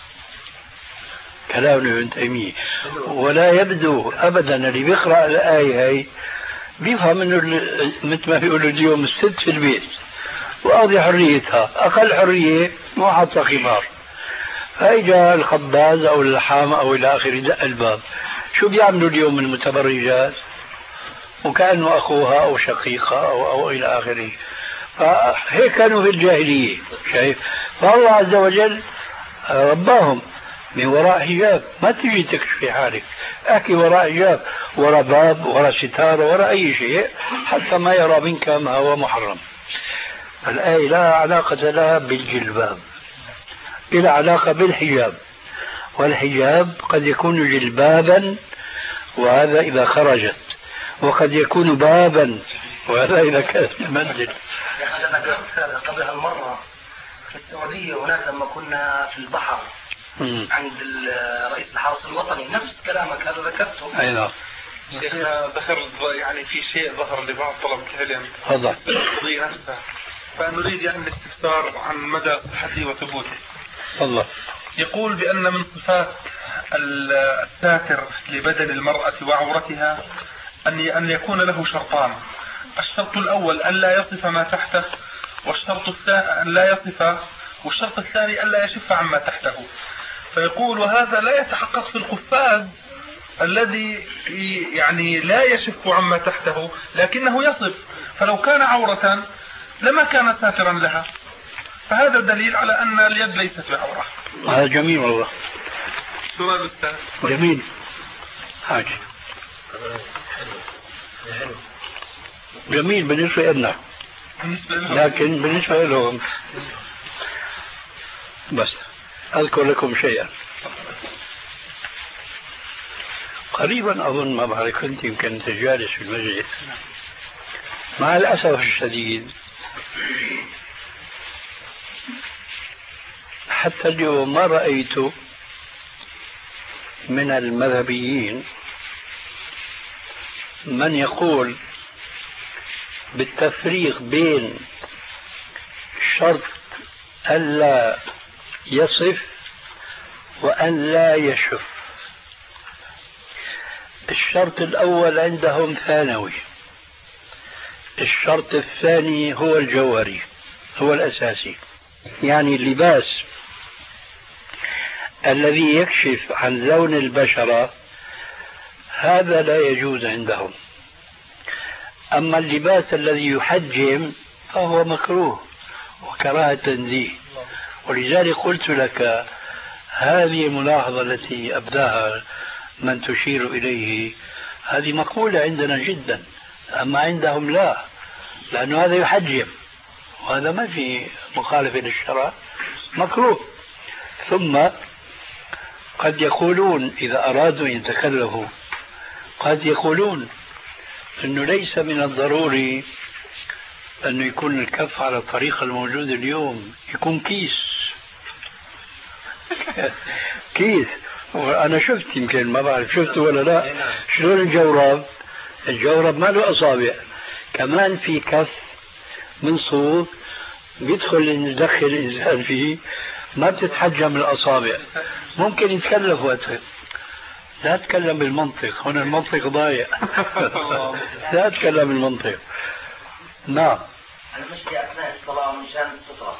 كلام ابن تيمية. ولا يبدو أبدا اللي بيقرأ الآية هي بيفهم انه مثل ما بيقولوا اليوم الست في البيت وقاضي حريتها، أقل حرية مو حاطة خمار، فإجا الخباز أو اللحام أو إلى آخره دق الباب. شو بيعملوا اليوم المتبرجات؟ وكأنه أخوها أو شقيقها أو, أو إلى آخره. فهيك كانوا في الجاهلية. شايف؟ فالله عز وجل رباهم من وراء حجاب، ما تجي تكشفي حالك، احكي وراء حجاب، وراء باب، وراء ستارة، وراء أي شيء حتى ما يرى منك ما هو محرم. الآية لا علاقة لها بالجلباب، إلى علاقة بالحجاب، والحجاب قد يكون جلبابا وهذا إذا خرجت، وقد يكون بابا وهذا إذا كان في المنزل. أنا ذكرت قبل هالمرة في السعودية هناك لما كنا في البحر مم. عند رئيس الحرس الوطني نفس كلامك هذا ذكرته. أي نعم. شيخنا ذكر يعني في شيء ظهر لبعض طلبة العلم تفضل. القضية نفسها، فنريد يعني الاستفسار عن مدى صحته وثبوته. تفضل. يقول بأن من صفات الساتر لبدن المرأة وعورتها أن أن يكون له شرطان، الشرط الأول أن لا يصف ما تحته، والشرط الثاني أن لا يصف، والشرط الثاني أن لا يشف عما تحته. فيقول وهذا لا يتحقق في القفاز الذي يعني لا يشف عما تحته لكنه يصف، فلو كان عورة لما كان ساترا لها، فهذا دليل على أن اليد ليست بعورة. هذا جميل والله. سؤال الأستاذ. جميل. حاجة. جميل بالنسبة لنا، لكن بالنسبة لهم بس أذكر لكم شيئا. قريبا أظن ما بعرف كنت يمكن تجالس في المسجد، مع الأسف الشديد حتى اليوم ما رأيت من المذهبيين من يقول بالتفريق بين شرط ألا يصف وأن لا يشف. الشرط الأول عندهم ثانوي، الشرط الثاني هو الجوهري، هو الأساسي. يعني اللباس الذي يكشف عن لون البشرة هذا لا يجوز عندهم، أما اللباس الذي يحجم فهو مكروه وكراهة تنزيه. ولذلك قلت لك هذه الملاحظة التي أبداها من تشير إليه هذه مقولة عندنا جدا، أما عندهم لا، لأنه هذا يحجم وهذا ما في مخالفة للشرع، مكروه. ثم قد يقولون إذا أرادوا أن يتكلفوا قد يقولون أنه ليس من الضروري أنه يكون الكف على الطريقة الموجودة اليوم، يكون كيس كيس. وأنا شفت، يمكن ما بعرف شفته ولا لا، شلون الجورب، الجورب ما له أصابع، كمان في كف من صوف بيدخل يدخل الإنسان فيه، ما بتتحجم الأصابع، ممكن يتكلف وقتها. لا تتكلم بالمنطق، هنا المنطق ضايع. لا تتكلم بالمنطق. نعم. المشي أثناء الصلاة مشان السترة.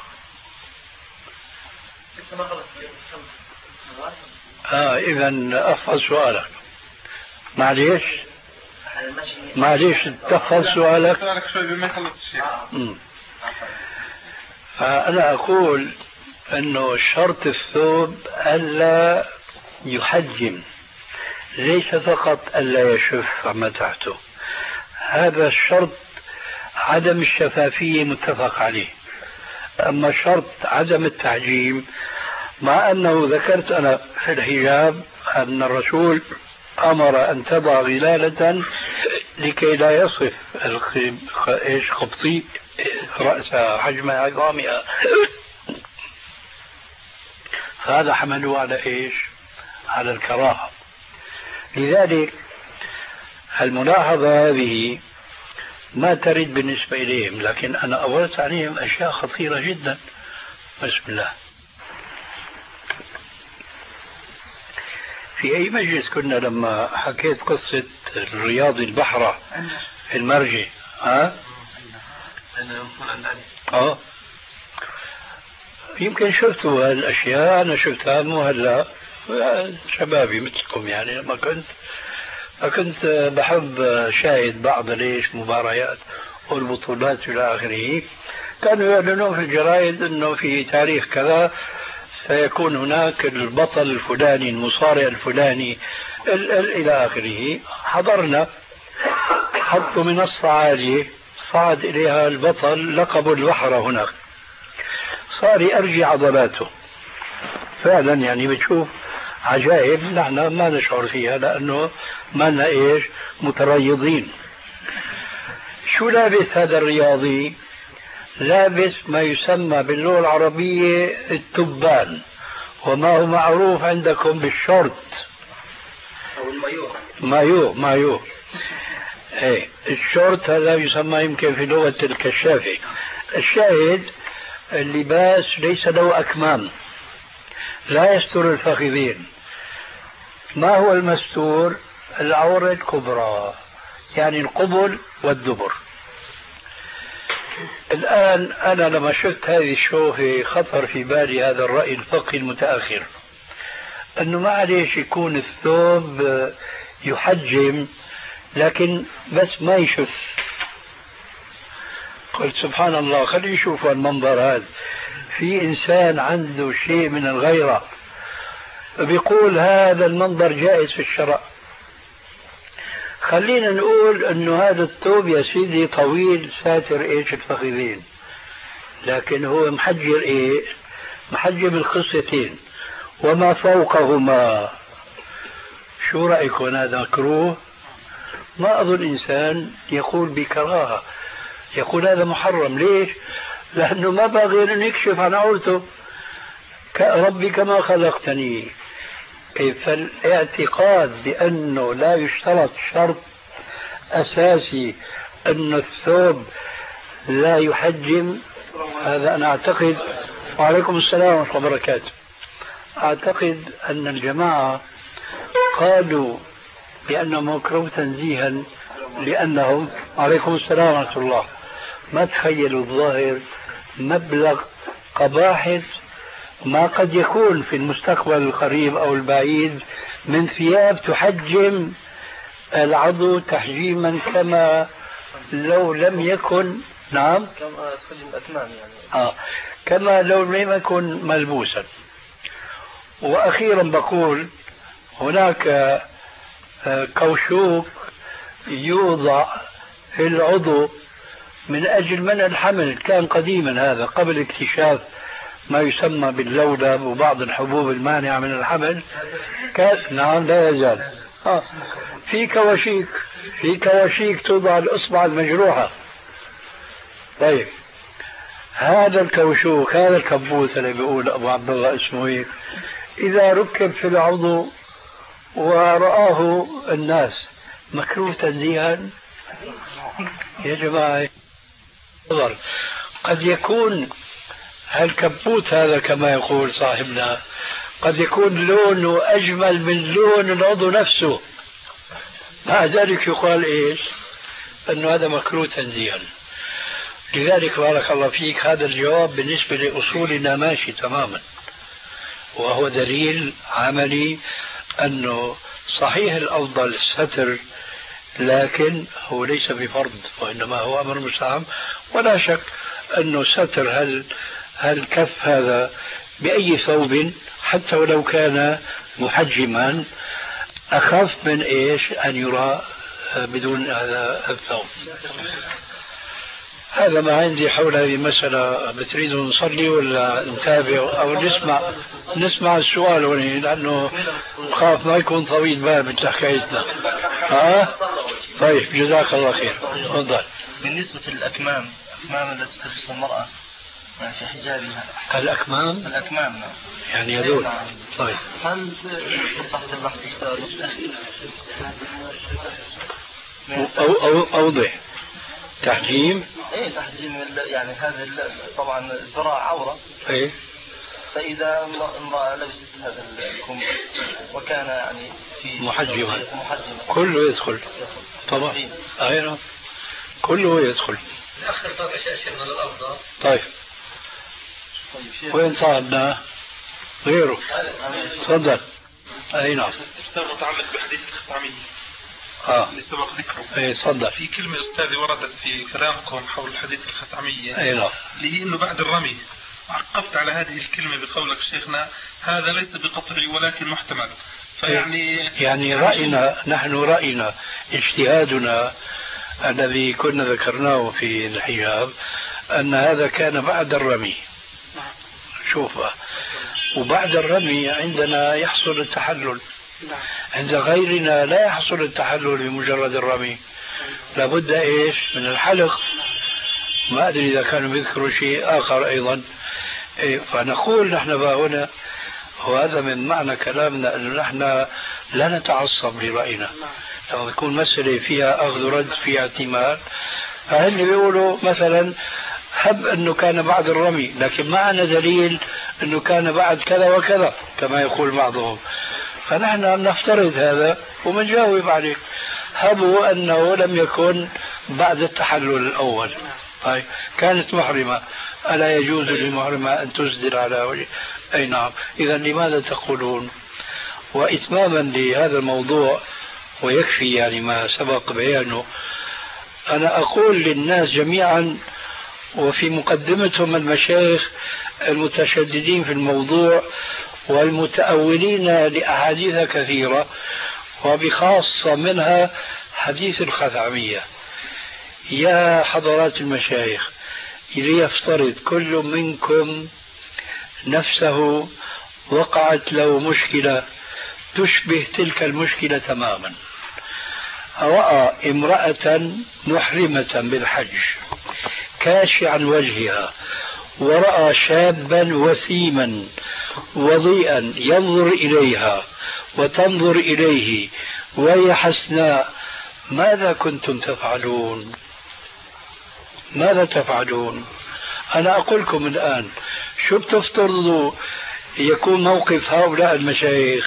آه إذا أحفظ سؤالك. معليش معليش تحفظ سؤالك. فأنا أقول أنه شرط الثوب ألا يحجم، ليس فقط ألا يشف عما تحته، هذا الشرط عدم الشفافية متفق عليه. أما شرط عدم التحجيم، مع أنه ذكرت أنا في الحجاب أن الرسول أمر أن تضع غلالة لكي لا يصف إيش خبطي رأسها حجم عظامها، فهذا حملوه على إيش؟ على الكراهة. لذلك الملاحظة هذه ما ترد بالنسبة إليهم، لكن أنا أورثت عليهم أشياء خطيرة جدا. بسم الله. في أي مجلس كنا لما حكيت قصة الرياض البحرة في المرجي؟ ها؟ اه يمكن شفتوا هالأشياء، أنا شفتها مو هلا، شبابي مثلكم يعني. لما كنت كنت بحب شاهد بعض ليش مباريات والبطولات إلى آخره، كانوا يعلنون في الجرائد أنه في تاريخ كذا سيكون هناك البطل الفلاني المصارع الفلاني ال ال إلى آخره. حضرنا، حطوا منصة عالية صعد إليها البطل لقب البحر هناك، صار يرجع عضلاته فعلا. يعني بتشوف عجائب نحن ما نشعر فيها لأنه ما لنا إيش متريضين. شو لابس هذا الرياضي؟ لابس ما يسمى باللغة العربية التبان، وما هو معروف عندكم بالشورت أو المايو. مايو مايو ايه الشورت هذا يسمى يمكن في لغة الكشافة. الشاهد اللباس ليس له أكمام، لا يستر الفخذين. ما هو المستور؟ العورة الكبرى، يعني القبل والدبر. الآن أنا لما شفت هذه الشوفة خطر في بالي هذا الرأي الفقهي المتأخر، أنه ما عليش يكون الثوب يحجم لكن بس ما يشف. قلت سبحان الله، خليه يشوفوا المنظر هذا. في إنسان عنده شيء من الغيرة بيقول هذا المنظر جائز في الشرع. خلينا نقول انه هذا الثوب يا سيدي طويل ساتر ايش الفخذين، لكن هو محجر ايه؟ محجم الخصيتين وما فوقهما. شو رأيكم هذا مكروه؟ ما اظن انسان يقول بكراهة، يقول هذا محرم. ليش؟ لانه ما باغي انه يكشف عن عورته. ربي كما خلقتني. فالاعتقاد بأنه لا يشترط شرط أساسي أن الثوب لا يحجم، هذا أنا أعتقد. وعليكم السلام ورحمة الله وبركاته. أعتقد أن الجماعة قالوا بأنه مكروه تنزيها لأنهم، عليكم السلام ورحمة الله، ما تخيلوا الظاهر مبلغ قباحة ما قد يكون في المستقبل القريب أو البعيد من ثياب تحجم العضو تحجيما كما لو لم يكن. نعم، كما تحجم الأكمام يعني. آه كما لو لم يكن ملبوسا. وأخيرا بقول هناك كوشوك يوضع في العضو من أجل منع الحمل، كان قديما هذا قبل اكتشاف ما يسمى باللولب وبعض الحبوب المانعة من الحمل. كان نعم لا يزال. آه. في كواشيك في كواشيك توضع الإصبع المجروحة. طيب هذا الكوشوك، هذا الكبوت اللي بيقول أبو عبد الله اسمه هيك، إذا ركب في العضو ورآه الناس مكروه تنزيها يا جماعة. قد يكون هالكبوت هذا كما يقول صاحبنا قد يكون لونه أجمل من لون العضو نفسه، مع ذلك يقال إيش؟ أنه هذا مكروه تنزيها. لذلك بارك الله فيك هذا الجواب بالنسبة لأصولنا ماشي تماما، وهو دليل عملي أنه صحيح الأفضل الستر، لكن هو ليس بفرض وإنما هو أمر مستحب. ولا شك أنه ستر هل هالكف هذا بأي ثوب حتى ولو كان محجما أخف من إيش أن يرى بدون هذا الثوب. هذا ما عندي حول هذه المسألة. بتريدوا نصلي ولا نتابع أو نسمع نسمع السؤال وني، لأنه خاف ما يكون طويل بال مثل حكايتنا. ها طيب جزاك الله خير. تفضل. بالنسبة للأكمام، الأكمام التي تلبسها المرأة يعني في حجابها. الأكمام الأكمام نعم. يعني هذول. طيب هل تحت البحث أو أو أوضح تحجيم؟ ايه تحجيم يعني هذا طبعا الذراع عورة. ايه فإذا امرأة لبست هذا الكم وكان يعني في محجما محجما كله يدخل طبعا. ايوه كله يدخل. طيب وين صعدنا؟ غيره. تفضل. اي نعم. استاذ متعلق بحديث الخطامية. آه. اللي سبق ذكره. اي صدق. في كلمة أستاذي وردت في كلامكم حول الحديث الخثعمية. اي نعم. اللي هي إنه بعد الرمي. عقبت على هذه الكلمة بقولك شيخنا هذا ليس بقطعي ولكن محتمل. فيعني يعني رأينا نحن رأينا اجتهادنا الذي كنا ذكرناه في الحجاب أن هذا كان بعد الرمي. شوف، وبعد الرمي عندنا يحصل التحلل، عند غيرنا لا يحصل التحلل بمجرد الرمي، لابد ايش من الحلق. ما ادري اذا كانوا بيذكروا شيء اخر ايضا. إيه، فنقول نحن بقى هنا، وهذا من معنى كلامنا انه نحن لا نتعصب لراينا. لما تكون مسألة فيها اخذ ورد فيها اعتماد، فهن بيقولوا مثلا هب انه كان بعد الرمي، لكن ما عندنا دليل انه كان بعد كذا وكذا كما يقول بعضهم، فنحن نفترض هذا ومنجاوب عليه. هبوا انه لم يكن بعد التحلل الاول. طيب كانت محرمة، ألا يجوز للمحرمة أن تسدل على وجه؟ أي نعم. إذا لماذا تقولون؟ وإتماما لهذا الموضوع ويكفي يعني ما سبق بيانه، أنا أقول للناس جميعا وفي مقدمتهم المشايخ المتشددين في الموضوع والمتأولين لأحاديث كثيرة وبخاصة منها حديث الخثعمية، يا حضرات المشايخ، ليفترض كل منكم نفسه وقعت له مشكلة تشبه تلك المشكلة تماما. رأى امرأة محرمة بالحج كاشعا وجهها، ورأى شابا وسيما وضيئا ينظر إليها وتنظر إليه وهي حسناء، ماذا كنتم تفعلون؟ ماذا تفعلون؟ أنا أقولكم الآن، شو بتفترضوا يكون موقف هؤلاء المشايخ؟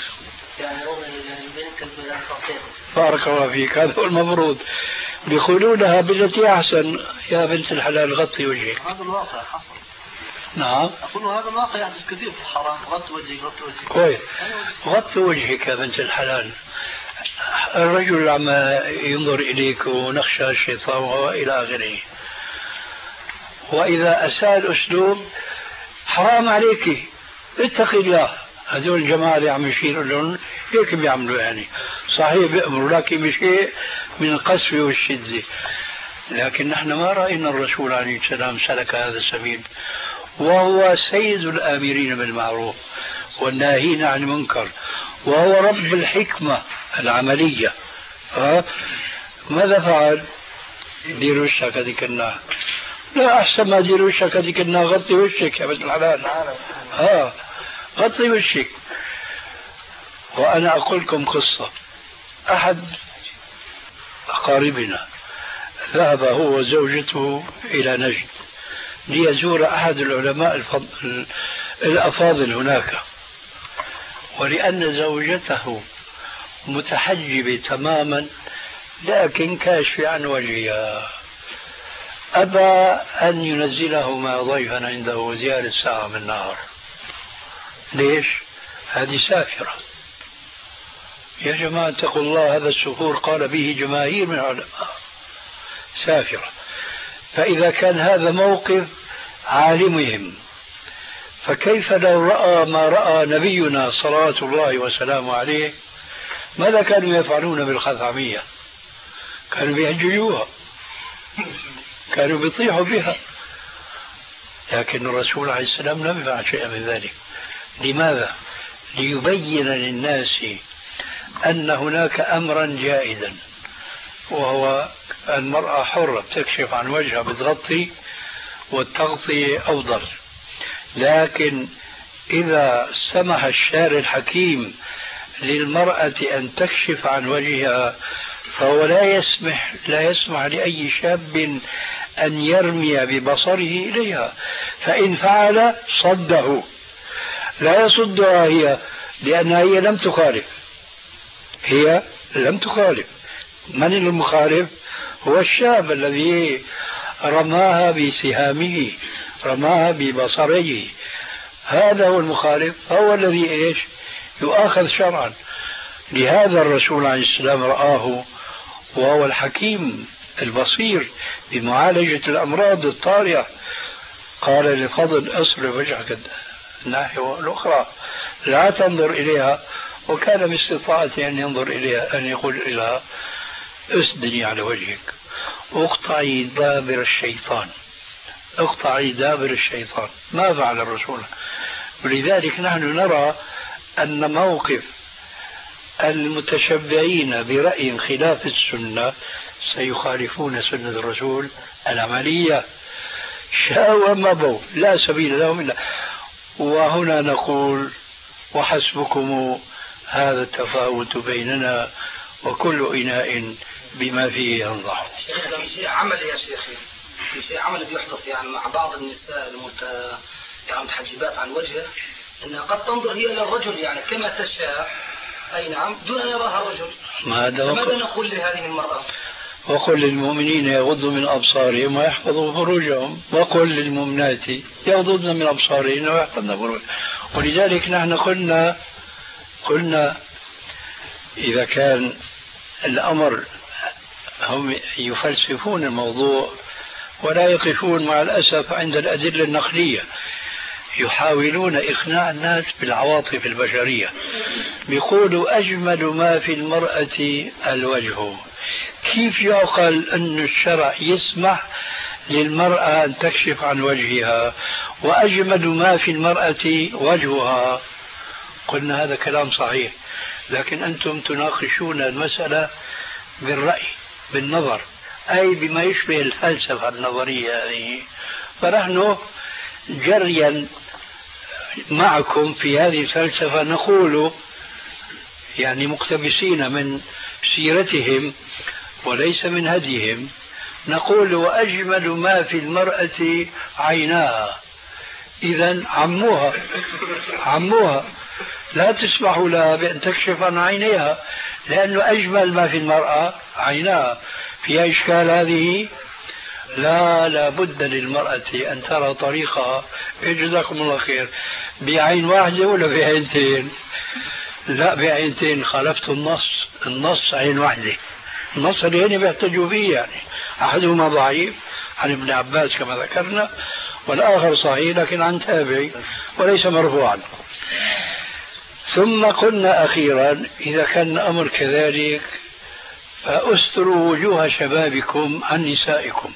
بارك الله فيك، هذا هو المفروض. بيقولوا لها بالتي أحسن يا بنت الحلال غطي وجهك. هذا الواقع حصل. نعم. أقول هذا الواقع يحدث كثير في الحرام. غطي وجهك غطي وجهك. كويس. غطي وجهك يا بنت الحلال. الرجل عم ينظر إليك ونخشى الشيطان وإلى آخره. وإذا أساء الأسلوب حرام عليك اتقي الله. هذول الجماعة اللي عم يشيروا لهم هيك بيعملوا، يعني صحيح بيأمروا لكن بشيء من القسف والشدة. لكن نحن ما رأينا الرسول عليه السلام سلك هذا السبيل، وهو سيد الآمرين بالمعروف والناهين عن المنكر، وهو رب الحكمة العملية. ها؟ ماذا فعل؟ دير وشك هذيك النار. لا، أحسن ما دير وشك هذيك النار غطي وشك يا بنت الحلال. ها، غطي وشك. وأنا أقول لكم قصة. أحد أقاربنا ذهب هو وزوجته إلى نجد ليزور أحد العلماء الفضل الأفاضل هناك، ولأن زوجته متحجبة تماما لكن كاشفة عن وجهها، أبى أن ينزله مع ضيفا عنده زيادة ساعة من النهار. ليش؟ هذه سافرة. يا جماعة اتقوا الله، هذا السفور قال به جماهير من العلماء سافرة. فإذا كان هذا موقف عالمهم، فكيف لو رأى ما رأى نبينا صلوات الله وسلامه عليه؟ ماذا كانوا يفعلون بالخثعمية؟ كانوا بيهججوها، كانوا بيطيحوا بها. لكن الرسول عليه السلام لم يفعل شيئا من ذلك. لماذا؟ ليبين للناس أن هناك أمرا جائزا، وهو المرأة حرة بتكشف عن وجهها بتغطي، والتغطية أفضل. لكن إذا سمح الشارع الحكيم للمرأة أن تكشف عن وجهها، فهو لا يسمح لا يسمح لأي شاب أن يرمي ببصره إليها، فإن فعل صده. لا يصدها هي، لأنها هي لم تخالف، هي لم تخالف. من المخالف؟ هو الشاب الذي رماها بسهامه، رماها ببصره، هذا هو المخالف، هو الذي إيش يؤاخذ شرعا. لهذا الرسول عليه السلام رآه وهو الحكيم البصير بمعالجة الأمراض الطارئة. قال للفضل اصرف وجهك الناحية الأخرى لا تنظر إليها، وكان باستطاعته أن ينظر إليها، أن يقول إليها اسدني على وجهك، اقطعي دابر الشيطان، اقطعي دابر الشيطان. ما فعل الرسول. ولذلك نحن نرى أن موقف المتشبعين برأي خلاف السنة سيخالفون سنة الرسول العملية شاءوا وما بوا، لا سبيل لهم إلا. وهنا نقول وحسبكم هذا التفاوت بيننا وكل إناء بما فيه ينضح. في شيء عملي يا شيخي، في شيء عملي بيحدث يعني مع بعض النساء المت يعني متحجبات عن وجهه، انها قد تنظر هي للرجل يعني كما تشاء، اي نعم، دون ان يراها الرجل. ماذا نقول لهذه المرأة؟ وقل للمؤمنين يغضوا من أبصارهم ويحفظوا فروجهم، وقل للمؤمنات يغضضن من أبصارهن ويحفظن فروجهن. ولذلك نحن قلنا قلنا إذا كان الأمر هم يفلسفون الموضوع ولا يقفون مع الأسف عند الأدلة النقلية، يحاولون إقناع الناس بالعواطف البشرية. بيقولوا أجمل ما في المرأة الوجه. كيف يعقل أن الشرع يسمح للمرأة أن تكشف عن وجهها وأجمل ما في المرأة وجهها؟ قلنا هذا كلام صحيح، لكن أنتم تناقشون المسألة بالرأي بالنظر، أي بما يشبه الفلسفة النظرية هذه. فنحن جريا معكم في هذه الفلسفة نقول يعني مقتبسين من سيرتهم وليس من هديهم، نقول وأجمل ما في المرأة عيناها. إذن عموها عموها لا تسمح لها بأن تكشف عن عينيها، لأنه أجمل ما في المرأة عيناها. فيها إشكال هذه؟ لا لا بد للمرأة أن ترى طريقها. جزاكم الله خير. بعين واحدة ولا بعينتين؟ لا بعينتين، خالفت النص. النص عين واحدة. النص اللي هنا بيحتجوا فيه يعني أحدهما ضعيف عن ابن عباس كما ذكرنا، والآخر صحيح لكن عن تابعي وليس مرفوعا. ثم قلنا أخيرا إذا كان الأمر كذلك فأستروا وجوه شبابكم عن نسائكم.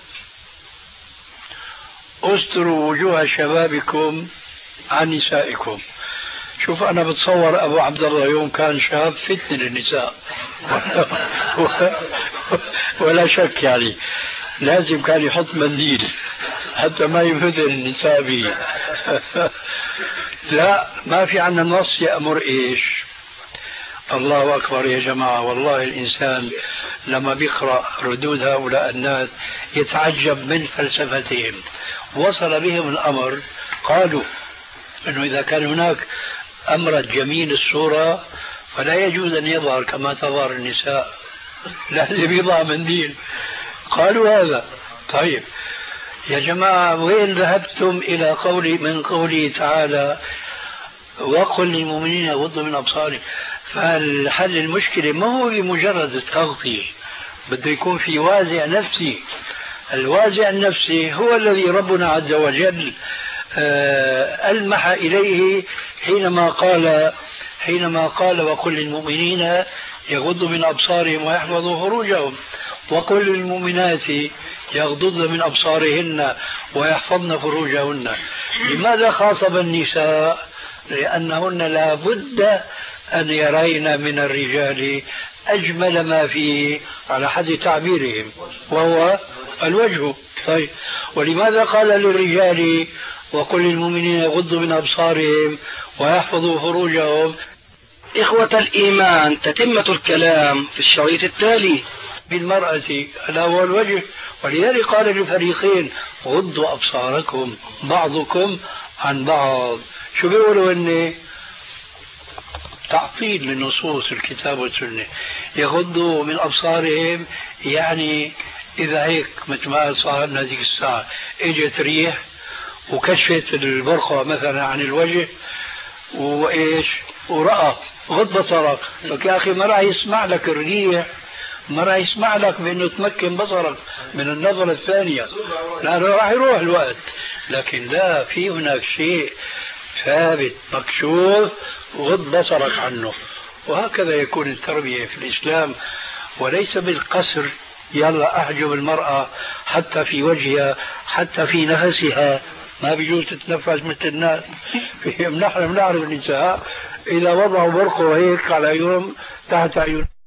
أستروا وجوه شبابكم عن نسائكم. شوف أنا بتصور أبو عبد الله يوم كان شاب فتن للنساء ولا شك يعني لازم كان يحط منديل حتى ما يفتن النساء به. لا ما في عنا نص يأمر إيش. الله أكبر يا جماعة، والله الإنسان لما بيقرأ ردود هؤلاء الناس يتعجب من فلسفتهم. وصل بهم الأمر قالوا أنه إذا كان هناك أمر جميل الصورة فلا يجوز أن يظهر كما تظهر النساء، لازم يضع منديل. قالوا هذا. طيب يا جماعة وين ذهبتم إلى قولي من قوله تعالى وقل للمؤمنين يغضوا من أبصارهم؟ فالحل المشكلة ما هو بمجرد التغطية، بده يكون في وازع نفسي. الوازع النفسي هو الذي ربنا عز وجل ألمح إليه حينما قال حينما قال وقل للمؤمنين يغضوا من أبصارهم ويحفظوا فروجهم، وقل للمؤمنات يغضضن من أبصارهن ويحفظن فروجهن. لماذا خاطب النساء؟ لأنهن لا بد أن يرين من الرجال أجمل ما فيه على حد تعبيرهم وهو الوجه. طيب ولماذا قال للرجال وقل للمؤمنين يغضوا من أبصارهم ويحفظوا فروجهم؟ إخوة الإيمان، تتمة الكلام في الشريط التالي. بالمرأة ألا هو الوجه. ولذلك قال للفريقين غضوا أبصاركم بعضكم عن بعض. شو بيقولوا إني تعطيل لنصوص الكتاب والسنة. يغضوا من أبصارهم يعني إذا هيك مثل ما صارنا هذيك الساعة اجت ريح وكشفت البرقع مثلا عن الوجه وإيش ورأى غض بصرك، لك يا أخي ما راح يسمع لك الريح، ما راح يسمع لك بأنه تمكن بصرك من النظرة الثانية، لأنه راح يروح الوقت. لكن لا، في هناك شيء ثابت مكشوف غض بصرك عنه. وهكذا يكون التربية في الإسلام، وليس بالقصر يلا أحجب المرأة حتى في وجهها حتى في نفسها، ما بيجوز تتنفس مثل الناس. نحن بنعرف النساء إذا وضعوا برقه هيك على يوم تحت عيون